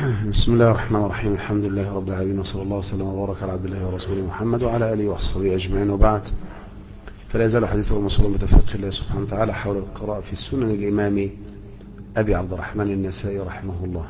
بسم الله الرحمن الرحيم. الحمد لله رب العالمين، وصلى الله وسلم وبارك على عبد الله ورسوله محمد وعلى آله وصحبه أجمعين، وبعد. فلا يزال حديثه موصولا بتوفيق الله سبحانه وتعالى حول القراءة في السنن الإمام أبي عبد الرحمن النسائي رحمه الله.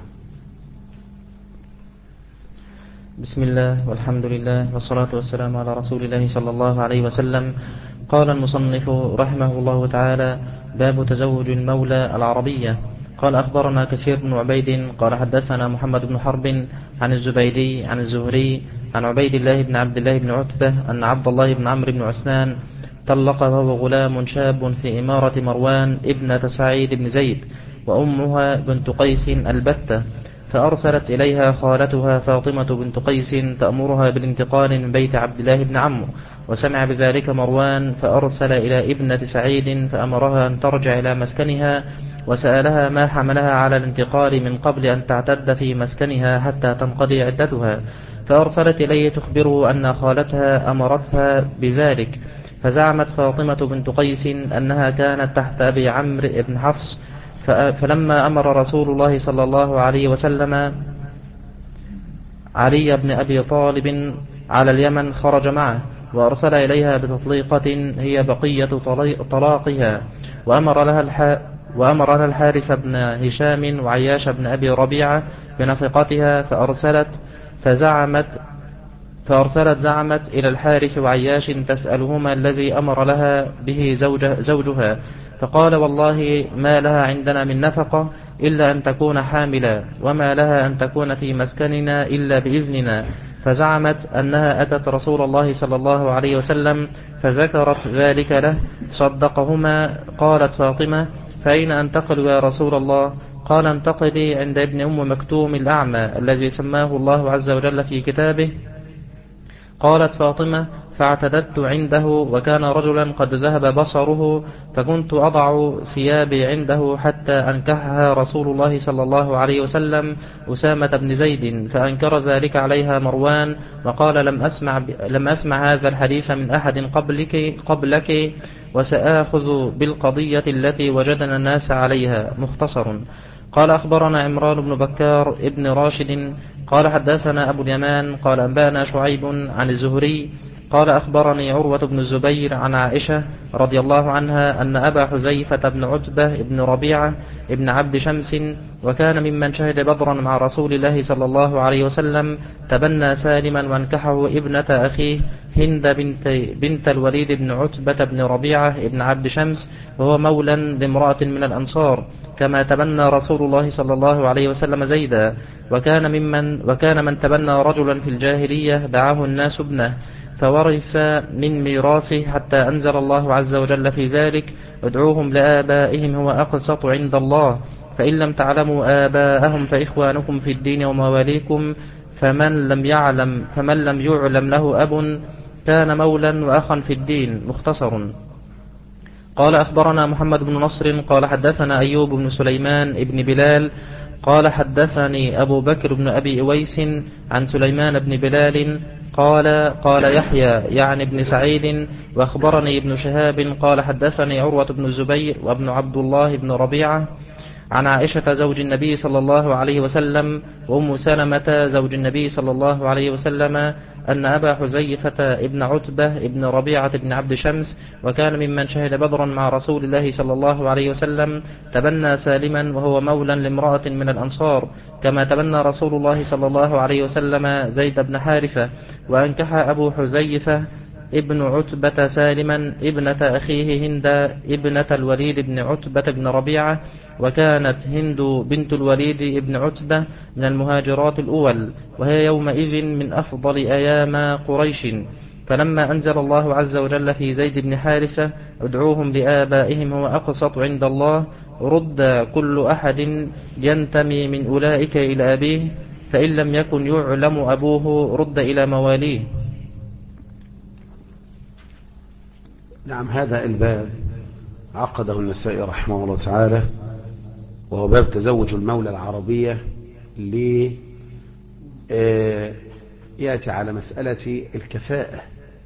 بسم الله والحمد لله والصلاة والسلام على رسول الله صلى الله عليه وسلم. قال المصنف رحمه الله تعالى: باب تزوج المولى العربية. قال أخبرنا كثير بن عبيد قال حدثنا محمد بن حرب عن الزبيدي عن الزهري عن عبيد الله بن عبد الله بن عتبة أن عبد الله بن عمرو بن عثمان طلق وهو غلام شاب في إمارة مروان ابنة سعيد بن زيد، وأمها بنت قيس البتة، فأرسلت إليها خالتها فاطمة بنت قيس تأمرها بالانتقال من بيت عبد الله بن عمرو، وسمع بذلك مروان فأرسل إلى ابنة سعيد فأمرها أن ترجع إلى مسكنها، وسألها ما حملها على الانتقال من قبل أن تعتد في مسكنها حتى تنقضي عدتها، فأرسلت إليه تخبره أن خالتها أمرتها بذلك، فزعمت فاطمة بنت قيس أنها كانت تحت أبي عمرو بن حفص، فلما أمر رسول الله صلى الله عليه وسلم علي بن أبي طالب على اليمن خرج معه، وأرسل إليها بتطليقة هي بقية طلاقها، وأمر لها الحارث بن هشام وعياش بن أبي ربيعة بنفقتها، زعمت إلى الحارث وعياش تسألهما الذي أمر لها به زوجها، فقال: والله ما لها عندنا من نفقة إلا أن تكون حاملا، وما لها أن تكون في مسكننا إلا بإذننا. فزعمت أنها أتت رسول الله صلى الله عليه وسلم فذكرت ذلك له، صدقهما. قالت فاطمة: فأين أنتقل يا رسول الله؟ قال: انتقلي عند ابن أم مكتوم الأعمى الذي سماه الله عز وجل في كتابه. قالت فاطمة: فاعتددت عنده، وكان رجلا قد ذهب بصره، فكنت أضع ثيابي عنده حتى أنكحها رسول الله صلى الله عليه وسلم أسامة بن زيد، فأنكر ذلك عليها مروان وقال: لم أسمع هذا الحديث من أحد قبلك، وسآخذ بالقضية التي وجدنا الناس عليها. مختصر. قال أخبرنا عمران بن بكار ابن راشد قال حدثنا أبو اليمان قال أنبأنا شعيب عن الزهري قال أخبرني عروة بن الزبير عن عائشة رضي الله عنها أن أبا حذيفة بن عتبة بن ربيعة ابن عبد شمس، وكان ممن شهد بدرا مع رسول الله صلى الله عليه وسلم، تبنى سالما وانكحه ابنة أخيه هند بنت الوليد بن عتبة بن ربيعة ابن عبد شمس، وهو مولى لامرأة من الأنصار، كما تبنى رسول الله صلى الله عليه وسلم زيدا. وكان من تبنى رجلا في الجاهلية دعاه الناس ابنه، فورث من ميراثه حتى أنزل الله عز وجل في ذلك: ادعوهم لآبائهم هو أقسط عند الله، فإن لم تعلموا آباءهم فإخوانكم في الدين ومواليكم، فمن لم يعلم له أب كان مولا وأخا في الدين. مختصر. قال أخبرنا محمد بن نصر قال حدثنا أيوب بن سليمان ابن بلال قال حدثني أبو بكر بن أبي أويس عن سليمان بن بلال قال يحيى يعني ابن سعيد، وأخبرني ابن شهاب قال حدثني عروة بن الزبير وابن عبد الله بن ربيعة عن عائشة زوج النبي صلى الله عليه وسلم وأم سلمة زوج النبي صلى الله عليه وسلم أن أبا حذيفة ابن عتبة ابن ربيعة بن عبد شمس، وكان ممن شهد بدرا مع رسول الله صلى الله عليه وسلم، تبنى سالما وهو مولى لامرأة من الأنصار، كما تبنى رسول الله صلى الله عليه وسلم زيد بن حارثة، وأنكح أبو حذيفة ابن عتبة سالما ابنة أخيه هند ابنة الوليد بن عتبة بن ربيعة، وكانت هند بنت الوليد ابن عتبة من المهاجرات الأول، وهي يومئذ من أفضل أيام قريش. فلما أنزل الله عز وجل في زيد بن حارثة: ادعوهم لآبائهم هو أقسط عند الله، رد كل أحد ينتمي من أولئك إلى أبيه، فإن لم يكن يعلم أبوه رد إلى مواليه. نعم، هذا الباب عقده النسائي رحمه الله تعالى، وهو باب تزوج المولى العربية يأتي على مسألة الكفاءة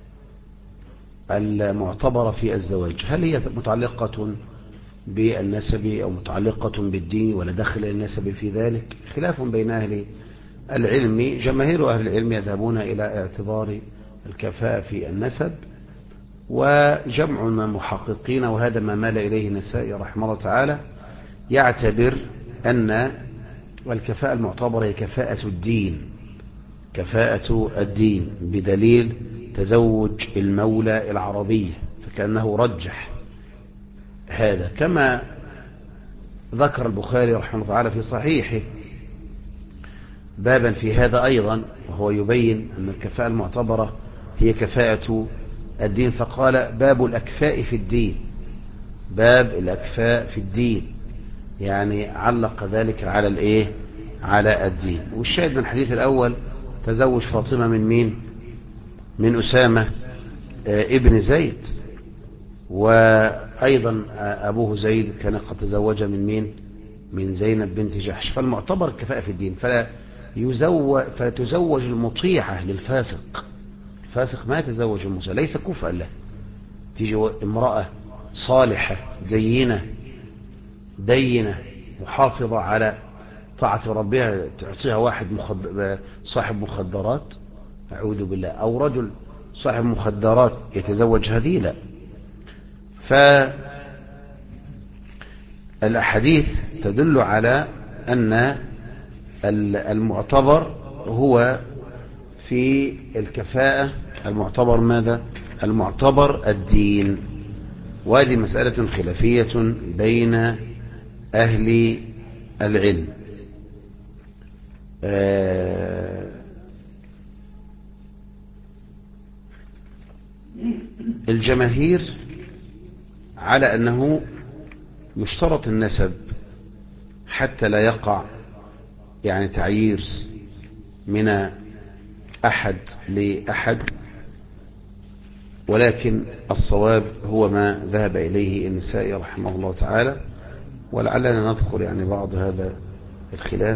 المعتبرة في الزواج، هل هي متعلقة بالنسب أو متعلقة بالدين، ولا دخل النسب في ذلك؟ خلاف بين أهل العلم جماهير أهل العلم يذهبون إلى اعتبار الكفاءة في النسب، وجمع من المحققين وهذا ما مال إليه النسائي رحمه الله تعالى يعتبر أن الكفاءة المعتبرة هي كفاءة الدين، كفاءة الدين بدليل تزوج المولى العربية، فكأنه رجح هذا، كما ذكر البخاري رحمه الله تعالى في صحيحه بابا في هذا أيضا، وهو يبين أن الكفاءة المعتبرة هي كفاءة الدين، فقال باب الأكفاء في الدين، باب الأكفاء في الدين، يعني علق ذلك على الإيه؟ على الدين. والشاهد من الحديث الأول تزوج فاطمة من مين؟ من أسامة ابن زيد، وأيضا أبوه زيد كان قد تزوج من مين؟ من زينب بنت جحش. فالمعتبر الكفاءة في الدين، فلا تزوج المطيعة للفاسق، الفاسق ما يتزوج المسلم، ليس كفءا له. تيجي امرأة صالحة دينة محافظة على طاعة ربها تعطيها واحد صاحب مخدرات، أعوذ بالله، أو رجل صاحب مخدرات يتزوج هذه؟ لا. فالأحاديث تدل على أن المعتبر هو في الكفاءة المعتبر ماذا؟ المعتبر الدين. وهذه مسألة خلافية بين أهل العلم. الجماهير على أنه يشترط النسب حتى لا يقع يعني تعيير من أحد لأحد، ولكن الصواب هو ما ذهب إليه النسائي رحمه الله تعالى، ولعلنا نذكر يعني بعض هذا الخلاف.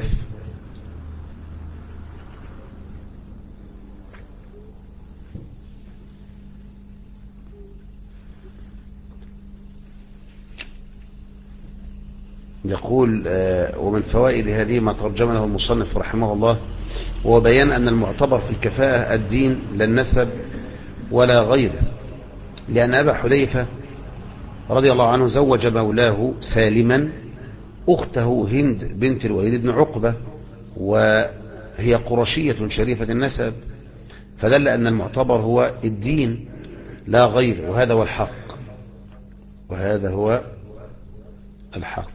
يقول ومن فوائد هذه ما ترجم له المصنف رحمه الله، وهو بيان أن المعتبر في الكفاءة الدين لا النسب ولا غيره، لأن أبا حذيفة رضي الله عنه زوج مولاه سالما أخته هند بنت الوليد بن عقبة، وهي قرشية شريفة النسب، فدل أن المعتبر هو الدين لا غير، وهذا هو الحق، وهذا هو الحق.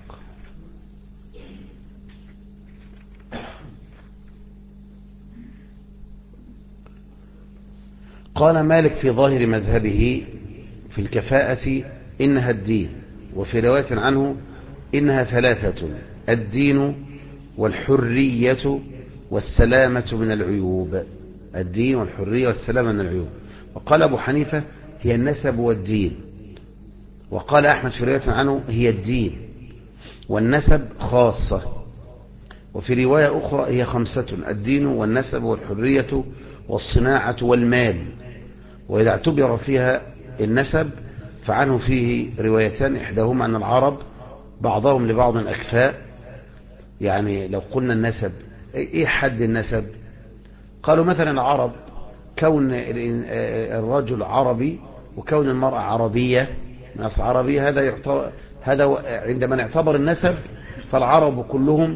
قال مالك في ظاهر مذهبه في الكفاءة إنها الدين، وفي رواية عنه إنها ثلاثة: الدين والحرية والسلامة من العيوب، الدين والحرية والسلامة من العيوب. وقال أبو حنيفة هي النسب والدين، وقال أحمد في رواية عنه هي الدين والنسب خاصة، وفي رواية أخرى هي خمسة: الدين والنسب والحرية والصناعة والمال. وإذا اعتبر فيها النسب فعنه فيه روايتان، إحداهما أن العرب بعضهم لبعض أكفاء. يعني لو قلنا النسب، إيه حد النسب؟ قالوا مثلا العرب كون الرجل عربي وكون المرأة عربية من أصل عربية، هذا عندما نعتبر النسب فالعرب كلهم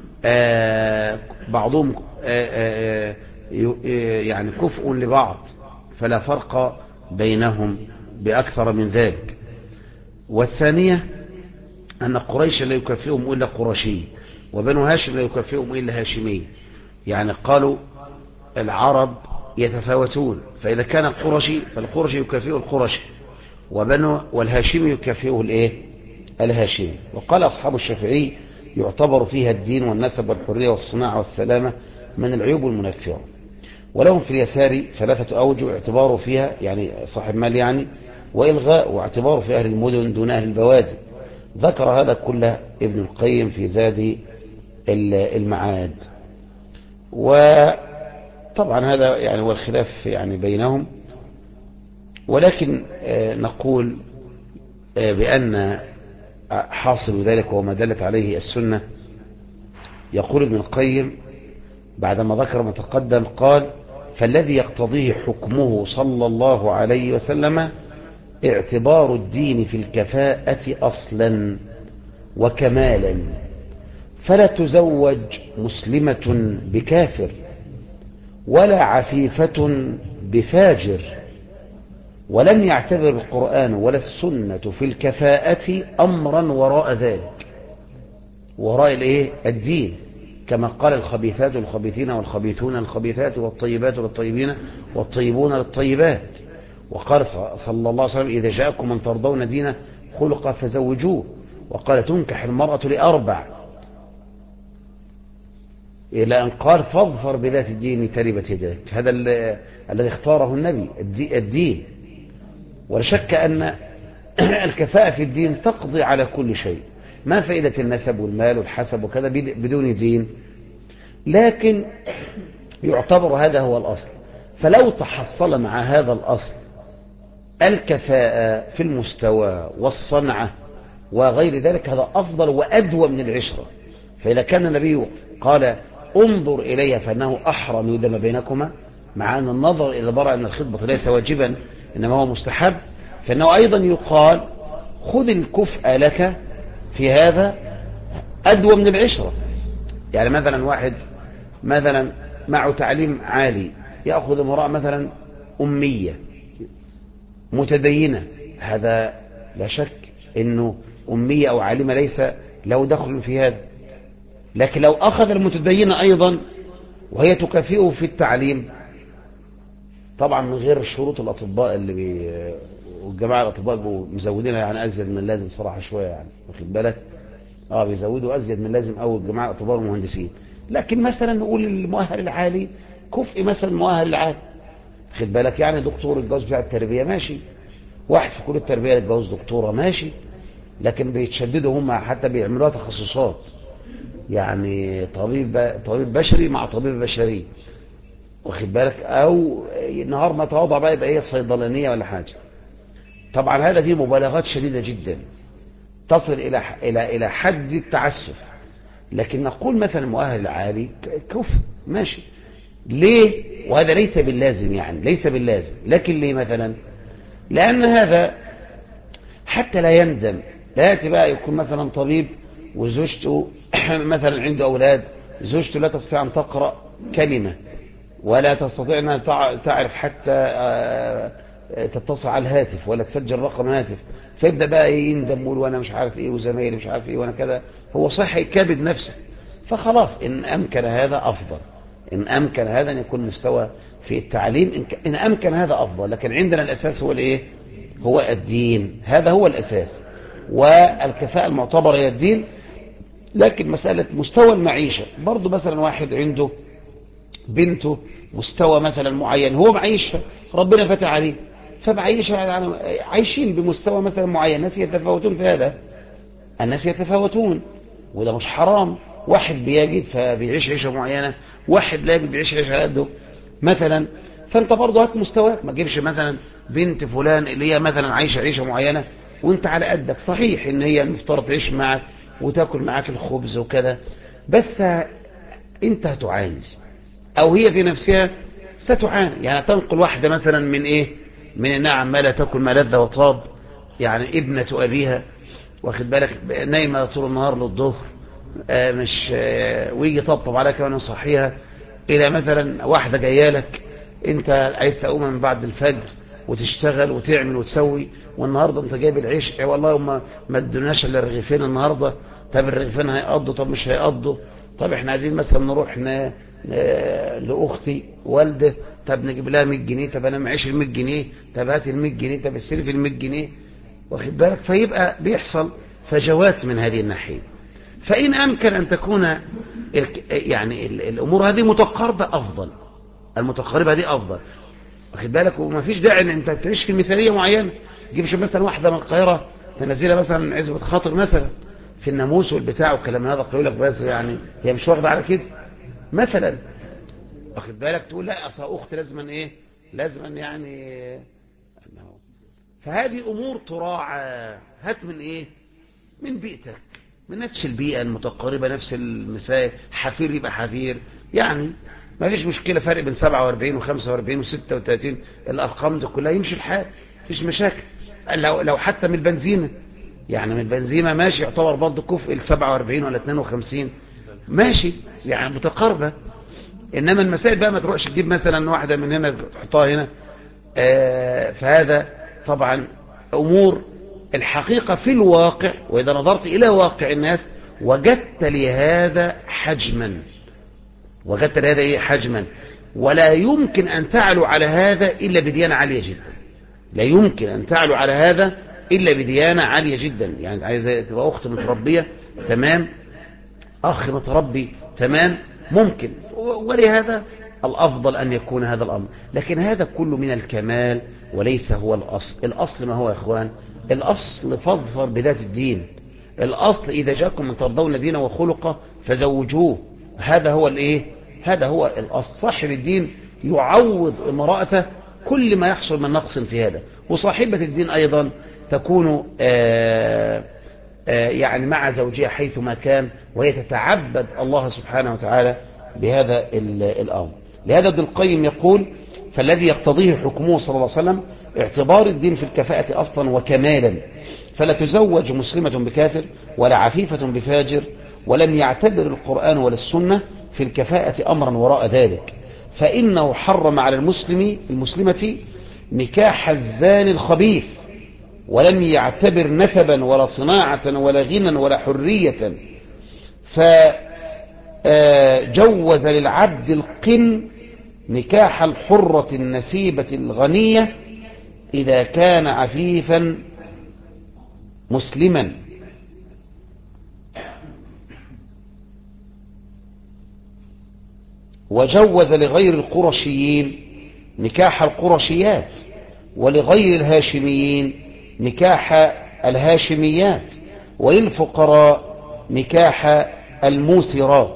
بعضهم يعني كفء لبعض، فلا فرق بينهم بأكثر من ذلك. والثانية أن قريش لا يكفئهم إلا قرشي، وبنو هاشم لا يكفئهم إلا هاشمي. يعني قالوا العرب يتفاوتون، فإذا كان القرشي فالقرشي يكفئه القرشي، والهاشمي يكفئه الايه؟ الهاشمي. وقال أصحاب الشافعي يعتبر فيها الدين والنسب والحرية والصناعة والسلامة من العيوب المنفرة. ولهم في اليسار ثلاثة أوجه اعتباره فيها، يعني صاحب مال يعني، وإلغاء واعتباره في أهل المدن دون أهل البوادي. ذكر هذا كله ابن القيم في زاد المعاد. وطبعا هذا يعني هو الخلاف يعني بينهم، ولكن نقول بأن حاصل ذلك وما دلت عليه السنة. يقول ابن القيم بعدما ذكر ما تقدم قال فالذي يقتضيه حكمه صلى الله عليه وسلم اعتبار الدين في الكفاءة أصلا وكمالا، فلا تزوج مسلمة بكافر ولا عفيفة بفاجر. ولم يعتبر القرآن ولا السنة في الكفاءة أمرا وراء ذلك، وراء الدين، كما قال الخبيثات للخبيثين والخبيثون للخبيثات والطيبات للطيبين والطيبون للطيبات. وقال صلى الله عليه وسلم إذا جاءكم من ترضون دينه خلقا فزوجوه. وقال تنكح المرأة لأربع، إلى أن قال فاظفر بذات الدين تربت يداك. هذا الذي اختاره النبي الدين. ولا شك أن الكفاءة في الدين تقضي على كل شيء. ما فائدة النسب والمال والحسب وكذا بدون دين؟ لكن يعتبر هذا هو الأصل. فلو تحصل مع هذا الأصل الكفاءة في المستوى والصنعة وغير ذلك هذا أفضل وأدوى من العشرة. فإذا كان النبي قال انظر إلي فإنه أحرى من يدم بينكما، مع أن النظر إلى البراء من الخطبة ليس واجبا إنما هو مستحب، فإنه أيضا يقال خذ الكفء لك في هذا أدوى من العشرة. يعني مثلا واحد مثلا معه تعليم عالي يأخذ امرأة مثلا أمية متدينة، هذا لا شك إنه أمية أو عالمة ليس له دخل في هذا. لكن لو أخذ المتدينة أيضا وهي تكافئه في التعليم، طبعا من غير شروط الأطباء والجماعة الأطباء مزودينها يعني أزيد من اللازم صراحة شوية، يعني واخد بالك بيزودوا أزيد من اللازم أو الجماعة الأطباء والمهندسين. لكن مثلا نقول المؤهل العالي كفء مثلا المؤهل العالي، واخد بالك، يعني دكتور الجواز بتاع التربية ماشي، واحد في كل التربية الجواز دكتورة ماشي، لكن بيتشددوا هم حتى بيعملوها تخصصات، يعني طبيب بشري مع طبيب بشري، واخد بالك، او نهار ما تواضع بقى يبقى هي صيدلانيه ولا حاجه. طبعا هذا دي مبالغات شديده جدا تصل الى حد التعسف. لكن نقول مثلا المؤهل العالي كفء ماشي، ليه؟ وهذا ليس باللازم، يعني ليس باللازم، لكن ليه مثلا؟ لان هذا حتى لا يندم، لا ياتي بقى يكون مثلا طبيب وزوجته مثلا عنده اولاد، زوجته لا تستطيع ان تقرا كلمه ولا تستطيع أنها تعرف حتى تتصل على الهاتف ولا تسجل رقم هاتف، فيبدأ بقى يندم وأنا مش عارف إيه وزمايلي مش عارف إيه وأنا كذا. هو صح يكابد نفسه، فخلاص إن أمكن هذا أفضل، إن أمكن هذا أن يكون مستوى في التعليم، إن أمكن هذا أفضل. لكن عندنا الأساس هو الإيه؟ هو الدين، هذا هو الأساس، والكفاءة المعتبرة هي الدين. لكن مسألة مستوى المعيشة برضو، مثلا واحد عنده بنته مستوى مثلا معين هو معيشها، ربنا فتح عليه فمعيشها، يعني عايشين بمستوى مثلا معين، الناس يتفاوتون في هذا، الناس يتفاوتون وده مش حرام. واحد بيجد فبيعيش عيشة معينة، واحد لا يجد بيعيش عيشة قده مثلا. فانت برضه هات مستواك، ما تجيبش مثلا بنت فلان اللي هي مثلا عايشة عيشة معينة وانت على قدك. صحيح ان هي المفترض تعيش معك وتاكل معك الخبز وكذا، بس انت هتعاني او هي في نفسها ستعاني. يعني تنقل واحدة مثلا من ايه، من انها عمالة تاكل ما لذ وطاب، يعني ابنة ابيها، واخد بالك، نايمة طول النهار للظهر، مش ويجي طبطب عليها كمان يصحيها، الى مثلا واحدة جايه لك انت عايز تقوم من بعد الفجر وتشتغل وتعمل وتسوي، والنهارده انت جايب العيش، والله ما ادوناش الا رغيفين النهارده. طب الرغيفين هيقضوا؟ طب مش هيقضوا؟ طب احنا عايزين مثلا نروح لاختي والده، طب نجيب لها 100 جنيه، طب انا معيش ال 100 جنيه، طب هات ال 100 جنيه، طب استلف ال 100 جنيه، واخد بالك. فيبقى بيحصل فجوات من هذه الناحيه. فإن أمكن أن تكون يعني الأمور هذه متقاربة أفضل، المتقاربة هذه أفضل، واخد بالك. وما فيش داعي أن أنت تعيش في مثالية معينة، تجيبش مثلا واحدة من القاهرة تنزلها مثلا عزبة خاطر مثلا في الناموس والبتاع والكلام هذا، قيل لك بس يعني هي مش واخدة على كده مثلا، واخد بالك، تقول لا أصلا أختي لازما إيه، لازما يعني. فهذه أمور تراعى. هات من إيه، من بيئتك، من نفس البيئة المتقاربة، نفس المسائل، حفير يبقى حفير، يعني ما فيش مشكلة فرق بين 47 و45 و36 الأرقام دي كلها يمشي الحال، فيش مشاكل. لو حتى من البنزينة، يعني من البنزيمة ماشي يعتبر برضه كفء 47 ولا 52 ماشي، يعني متقاربة. إنما المسائل بقى ما تروحش تجيب مثلا واحدة من هنا تحطها هنا. فهذا طبعا أمور الحقيقة في الواقع، وإذا نظرت إلى واقع الناس وجدت لهذا حجما، وجدت لهذا إيه حجما، ولا يمكن أن تعلو على هذا إلا بديانة عالية جدا. لا يمكن أن تعلو على هذا إلا بديانة عالية جدا. يعني عايزة تبقى أخت متربية تمام، أخ متربي تمام، ممكن، ولهذا الأفضل أن يكون هذا الأمر. لكن هذا كله من الكمال وليس هو الأصل. الأصل ما هو يا إخوان؟ الأصل فاظفر بذات الدين. الأصل إذا جاءكم من ترضون دينه وخلقه فزوجوه. هذا هو الإيه؟ هذا هو الأصل. صاحب الدين يعوض امرأته كل ما يحصل من نقص في هذا، وصاحبة الدين أيضا تكون يعني مع زوجها حيثما كان، وهي تتعبد الله سبحانه وتعالى بهذا الأمر. لهذا ابن القيم يقول: فالذي يقتضيه حكمه صلى الله عليه وسلم اعتبار الدين في الكفاءة أصلا وكمالا، فلا تزوج مسلمة بكافر ولا عفيفة بفاجر، ولم يعتبر القرآن ولا السنة في الكفاءة أمرا وراء ذلك، فإنه حرم على المسلمة نكاح الزاني الخبيث، ولم يعتبر نسبا ولا صناعة ولا غنى ولا حرية، فجوز للعبد القن نكاح الحرة النسيبة الغنية إذا كان عفيفا مسلما، وجوز لغير القرشيين نكاح القرشيات، ولغير الهاشميين نكاح الهاشميات، وللفقراء نكاح الموسرات.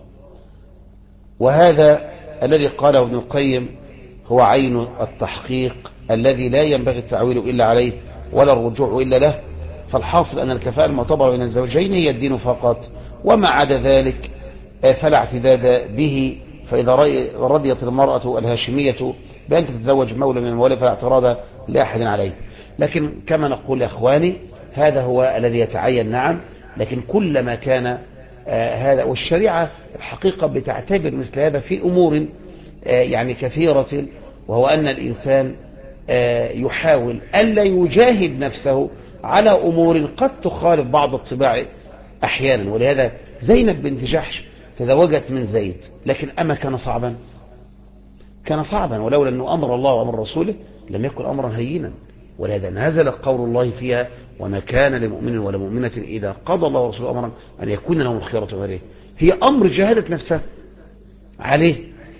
وهذا الذي قاله ابن القيم هو عين التحقيق الذي لا ينبغي التعويل إلا عليه ولا الرجوع إلا له. فالحاصل أن الكفاءة المعتبرة بين الزوجين هي الدين فقط، وما عدا ذلك فلا اعتداد به. فإذا رضيت المرأة الهاشمية بأن تتزوج مولى من الموالي فلا اعتراض لأحد عليه. لكن كما نقول يا أخواني هذا هو الذي يتعين، نعم، لكن كلما كان هذا، والشريعة الحقيقة بتعتبر مثل هذا في أمور يعني كثيرة، وهو أن الإنسان يحاول ألا يجاهد نفسه على أمور قد تخالف بعض الطباع أحيانا. ولهذا زينب بنت جحش تزوجت من زيد، لكن أما كان صعبا؟ كان صعبا، ولولا أنه أمر الله وأمر رسوله لم يكن أمرا هينا. ولهذا نزل قول الله فيها: وما كان لمؤمن ولا مؤمنة إذا قضى الله ورسوله أمرا أن يكون لهم الخيرة غيره. هي أمر جاهدت نفسها عليه.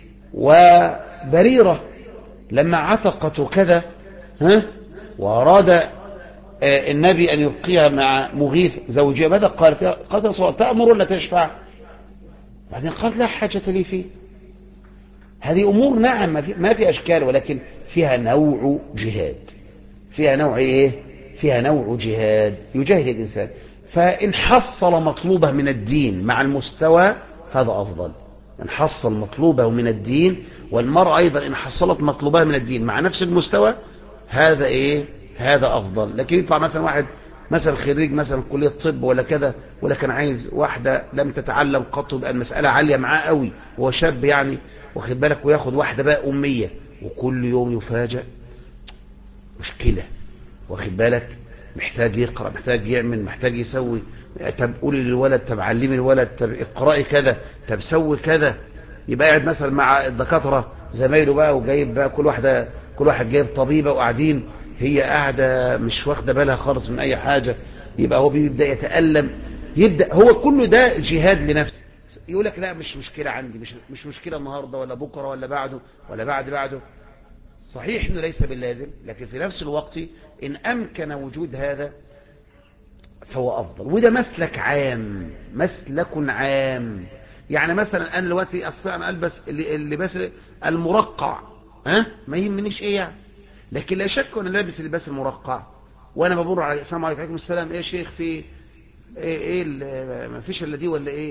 وبريرة لما عتقت كذا وأراد النبي أن يبقيها مع مغيث زوجها، ماذا قالت؟ قالت: تأمر ولا تشفع؟ بعدين قالت: لا حاجة لي فيه. هذه أمور نعم ما في أشكال، ولكن فيها نوع جهاد، فيها نوع إيه؟ فيها نوع جهاد يجاهد الإنسان. فإن حصل مطلوبه من الدين مع المستوى هذا أفضل. إن حصل مطلوبه من الدين، والمرأة أيضا إن حصلت مطلوبها من الدين مع نفس المستوى هذا إيه؟ هذا أفضل. لكن يطلع مثلا واحد مثلا خريج مثلا كلية طب ولا كذا، ولا كان عايز واحدة لم تتعلم قط، بقى المسألة عالية معاه قوي، وهو شاب يعني، واخد بالك، وياخد واحدة بقى أمية وكل يوم يفاجأ، مشكلة، واخد بالك، محتاج يقرأ، محتاج يعمل، محتاج يسوي. طب قولي للولد، طب علمي الولد، طب اقرأي كذا، طب سوي كذا. يبقى قاعد مثلا مع الدكاترة زمايله بقى، وجايب بقى كل واحد جايب طبيبة، وقاعدين هي قاعدة مش واخدة بالها خالص من أي حاجة. يبقى هو بيبدأ يتألم، يبدأ هو كله ده جهاد لنفسه. يقول لك لا مش مشكلة عندي، مش مشكلة النهاردة ولا بكرة ولا بعده ولا بعده. صحيح انه ليس باللازم، لكن في نفس الوقت ان امكن وجود هذا فهو افضل. وده مسلك عام. يعني مثلا انا دلوقتي استطيع ان البس اللباس المرقع، ما يهمنيش ايه يعني، لكن لا شك وانا لابس اللباس المرقع وانا بمر على السلام عليكم السلام، ايه يا شيخ في ايه ما فيش الا دي ولا ايه،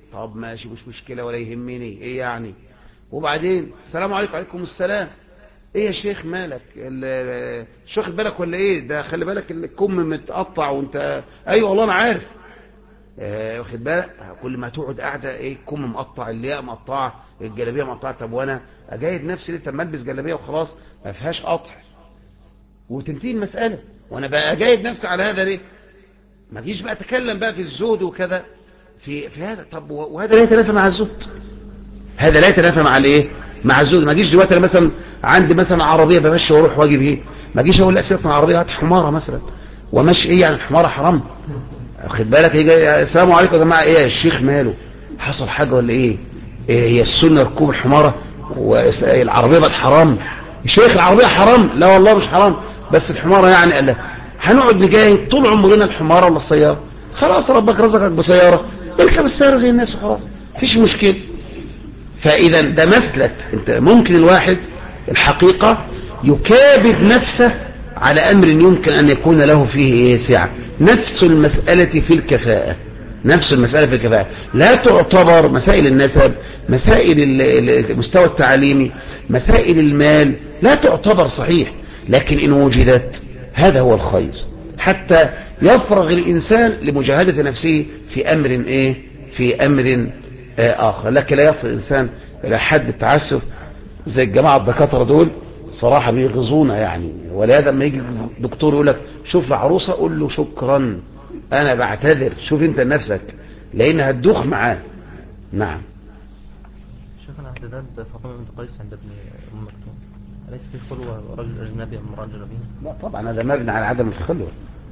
طب ماشي مش مشكلة ولا يهمني، ايه يعني؟ وبعدين السلام عليكم. وعليكم السلام. ايه يا شيخ مالك؟ مش واخد بالك ولا ايه؟ ده خلي بالك الكم متقطع وانت. ايوه والله انا عارف. واخد بالك؟ كل ما تقعد قاعده ايه، الكم مقطع، اللياقه مقطعه، الجلابيه مقطعه. طب وانا اجاهد نفسي ليه؟ طب ما البس جلابيه وخلاص ما فيهاش قطع وتنتهي المساله. وانا بقى اجاهد نفسي على هذا ليه؟ ما تجيش بقى اتكلم بقى في الزهد وكذا في هذا. طب وهذا لا يتنافى مع الزهد، هذا لا يتنافى مع الايه، مع الزهد. ما اجيش دلوقتي انا مثلا عندي مثلا عربيه بمشي واروح واجي بايه، ما اجيش اقول لا سيبك من العربيه هات حماره مثلا ومشي. ايه يعني الحماره حرام؟ واخد بالك؟ يجي السلام عليكم يا جماعه، ايه يا الشيخ ماله؟ حصل حاجه ولا ايه؟ هي السنه ركوب الحماره والعربيه بقت حرام؟ الشيخ العربيه حرام؟ لا والله مش حرام، بس الحماره يعني قال هنقعد نجاهد طول عمرنا الحماره ولا السياره؟ خلاص ربك رزقك بسياره، اركب السياره زي الناس وخلاص مفيش مشكله. فاذا ده مسلك. انت ممكن الواحد الحقيقه يكابد نفسه على امر يمكن ان يكون له فيه ايه سعه. نفس المساله في الكفاءه، نفس المساله في الكفاءه لا تعتبر مسائل النسب، مسائل المستوى التعليمي، مسائل المال لا تعتبر صحيح، لكن ان وجدت هذا هو الخير حتى يفرغ الانسان لمجاهده نفسه في امر ايه، في امر آخر. لكن لا يصل الإنسان إلى حد التعسف زي الجماعة الدكاترة دول، صراحة بيغزونا يعني. ولهذا لما يجي دكتور يقول لك شوف العروسة قول له شكرا أنا بعتذر، شوف أنت لنفسك، لأن هتدوخ معاه. نعم. شيخنا اعتداد فاطمة بنت قيس عند ابن أم مكتوم، أليس في خلوة رجل أجنبي أم امرأة أجنبية؟ لا طبعا هذا مبني على عدم الخلوة،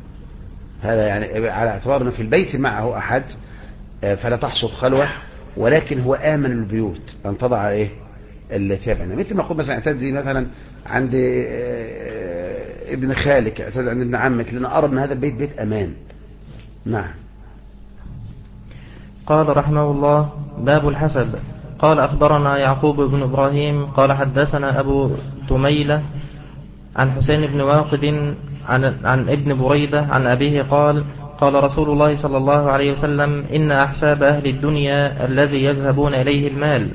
هذا يعني على اعتبار أنه في البيت معه أحد فلا تحصل خلوة، ولكن هو آمن البيوت أن تضع إيه الثياب. مثل ما أقول مثلا اعتدي مثلا عند ابن خالك، اعتدي عند ابن عمك، لأن أرى أن هذا البيت بيت أمان. نعم. قال رحمه الله: باب الحسب. قال أخبرنا يعقوب بن إبراهيم قال حدثنا أبو تميلة عن حسين بن واقد عن ابن بريدة عن أبيه قال: قال رسول الله صلى الله عليه وسلم: إن أحساب أهل الدنيا الذي يذهبون إليه المال.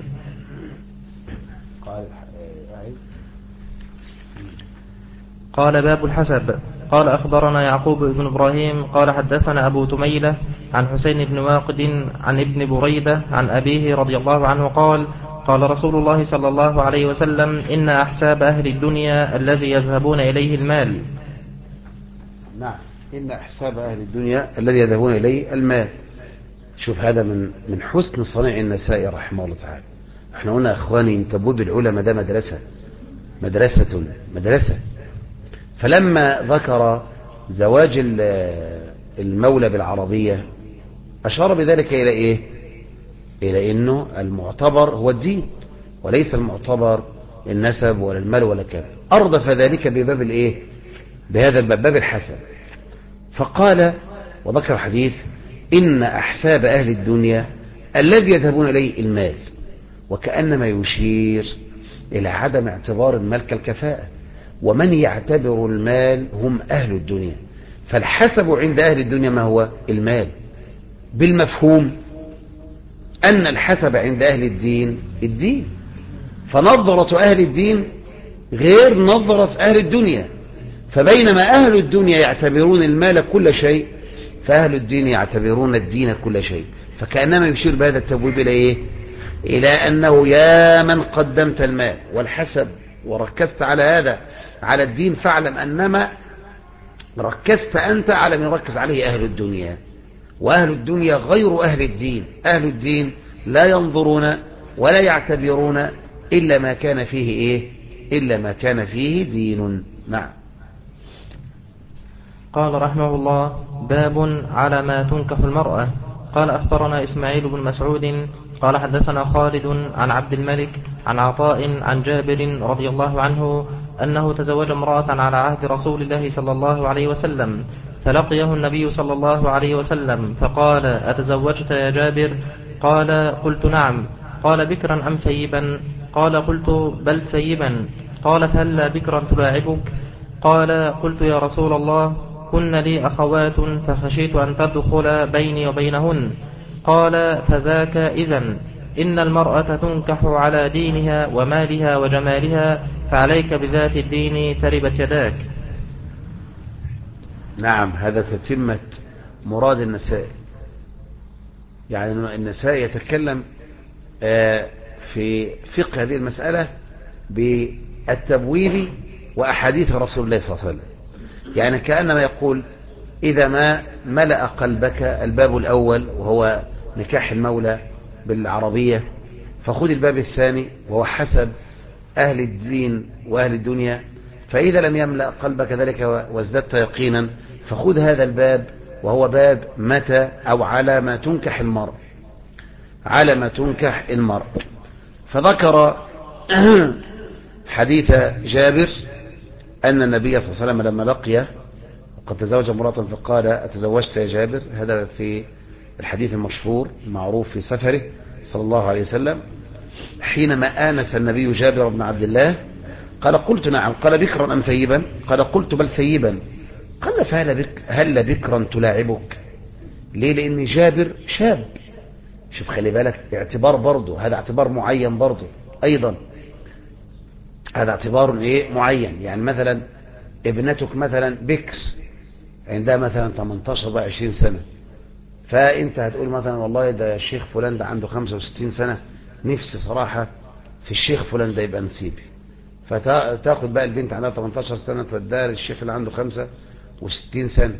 قال: باب الحسب. قال أخبرنا يعقوب بن إبراهيم قال حدثنا أبو تميلة عن حسين بن واقد عن ابن بريدة عن أبيه رضي الله عنه قال: قال رسول الله صلى الله عليه وسلم: إن أحساب أهل الدنيا الذي يذهبون إليه المال. نعم. إن أحساب أهل الدنيا الذي يذهبون إليه المال. شوف هذا من حسن صنيع النسائي رحمه الله تعالى. احنا قلنا أخواني انت بود العلماء ده مدرسة. فلما ذكر زواج المولى بالعربية أشار بذلك إلى إيه؟ إلى إنه المعتبر هو الدين وليس المعتبر النسب ولا المال ولا كذا. أردف ذلك بباب الإيه؟ بهذا الباب، باب الحسب. فقال وذكر حديث: إن أحساب أهل الدنيا الذي يذهبون إليه المال، وكأنما يشير إلى عدم اعتبار المال كالكفاءة، ومن يعتبر المال هم أهل الدنيا. فالحسب عند أهل الدنيا ما هو؟ المال، بالمفهوم أن الحسب عند أهل الدين. فنظرة أهل الدين غير نظرة أهل الدنيا. فبينما أهل الدنيا يعتبرون المال كل شيء، فأهل الدين يعتبرون الدين كل شيء. فكأنما يشير بهذا التبويب إلى إيه؟ إلى أنه يا من قدمت المال والحسب وركزت على هذا على الدين، فاعلم أنما ركزت أنت على من يركز عليه أهل الدنيا. وأهل الدنيا غير أهل الدين. أهل الدين لا ينظرون ولا يعتبرون إلا ما كان فيه إيه؟ إلا ما كان فيه دين. نعم. قال رحمه الله: باب على ما تنكح المرأة. قال أخبرنا إسماعيل بن مسعود قال حدثنا خالد عن عبد الملك عن عطاء عن جابر رضي الله عنه أنه تزوج امرأة على عهد رسول الله صلى الله عليه وسلم، فلقيه النبي صلى الله عليه وسلم فقال: أتزوجت يا جابر؟ قال: قلت نعم. قال: بكرا أم ثيبا؟ قال: قلت بل ثيبا. قال: فهلا بكرا تلاعبك؟ قال: قلت يا رسول الله كن لي أخوات فخشيت أن تدخل بيني وبينهن. قال فذاك إذن إن المرأة تنكح على دينها ومالها وجمالها، فعليك بذات الدين تربت يداك. نعم، هذا تتمة مراد النسائي. يعني النسائي يتكلم في فقه هذه المسألة بالتبويب وأحاديث رسول الله صلى الله عليه وسلم. يعني كأنما يقول إذا ما ملأ قلبك الباب الأول وهو نكاح المولى بالعربية، فخذ الباب الثاني وهو حسب أهل الدين وأهل الدنيا. فإذا لم يملأ قلبك ذلك وازددت يقينا، فخذ هذا الباب وهو باب متى أو على ما تنكح المرء، على ما تنكح المرء. فذكر حديث جابر أن النبي صلى الله عليه وسلم لما لقيه وقد تزوج امرأة فقال أتزوجت يا جابر، هذا في الحديث المشهور المعروف في سفره صلى الله عليه وسلم، حينما آنس النبي جابر بن عبد الله قال قلت نعم، قال بكرا أم ثيبا؟ قال قلت بل ثيبا. قال فهل بكرا تلاعبك؟ ليه؟ لأن جابر شاب. شوف خلي بالك، اعتبار برضه، هذا اعتبار معين برضه أيضا، هذا اعتبار ايه معين. يعني مثلا ابنتك مثلا بكس عندها مثلا 18 بقى 20 سنة، فانت هتقول مثلا والله ده الشيخ فلان ده عنده 65 سنة، نفسي صراحة في الشيخ فلان ده يبقى نسيبي. فتاخد بقى البنت عندها 18 سنة توديها للشيخ اللي عنده 65 سنة،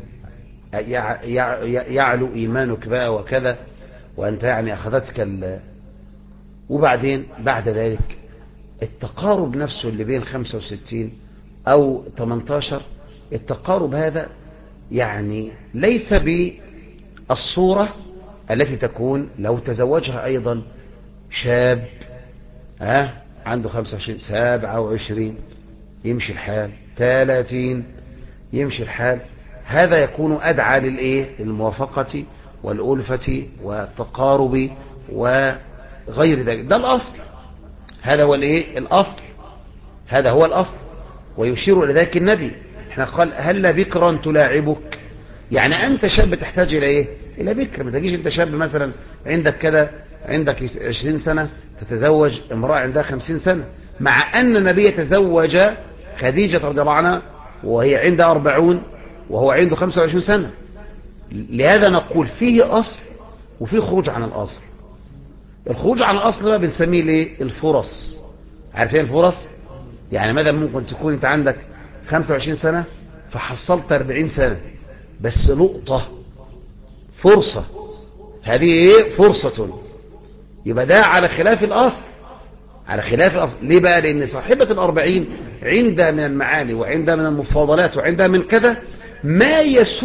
يعلو ايمانك بقى وكذا، وانت يعني اخذتك وبعدين بعد ذلك التقارب نفسه اللي بين 65 او 18، التقارب هذا يعني ليس بالصورة التي تكون لو تزوجها ايضا شاب عنده 25 27 يمشي الحال 30 يمشي الحال. هذا يكون ادعى للموافقة والألفة والتقارب وغير ذلك. ده الأصل، هذا هو الأصل، هذا هو الأصل. ويشير إلى ذلك النبي، احنا قال هل بكرا تلاعبك؟ يعني أنت شاب تحتاج إلى إلى بكر. ما تجيش أنت شاب مثلا عندك كده عندك 20 سنة تتزوج امرأة عندها 50 سنة، مع أن النبي تزوج خديجة رضي الله عنها وهي عندها 40 وهو عنده 25 سنة. لهذا نقول فيه أصل وفيه خروج عن الأصل. الخروج عن الأصل بقى بنسميه الفرص. عارفين الفرص؟ يعني ماذا ممكن تكون انت عندك 25 سنة فحصلت 40 سنة، بس نقطة فرصة، هذه فرصة، يبقى ده على خلاف الأصل، على خلاف الأصل. ليه بقى؟ لأن صاحبة 40 عندها من المعالي وعندها من المفاضلات وعندها من كذا ما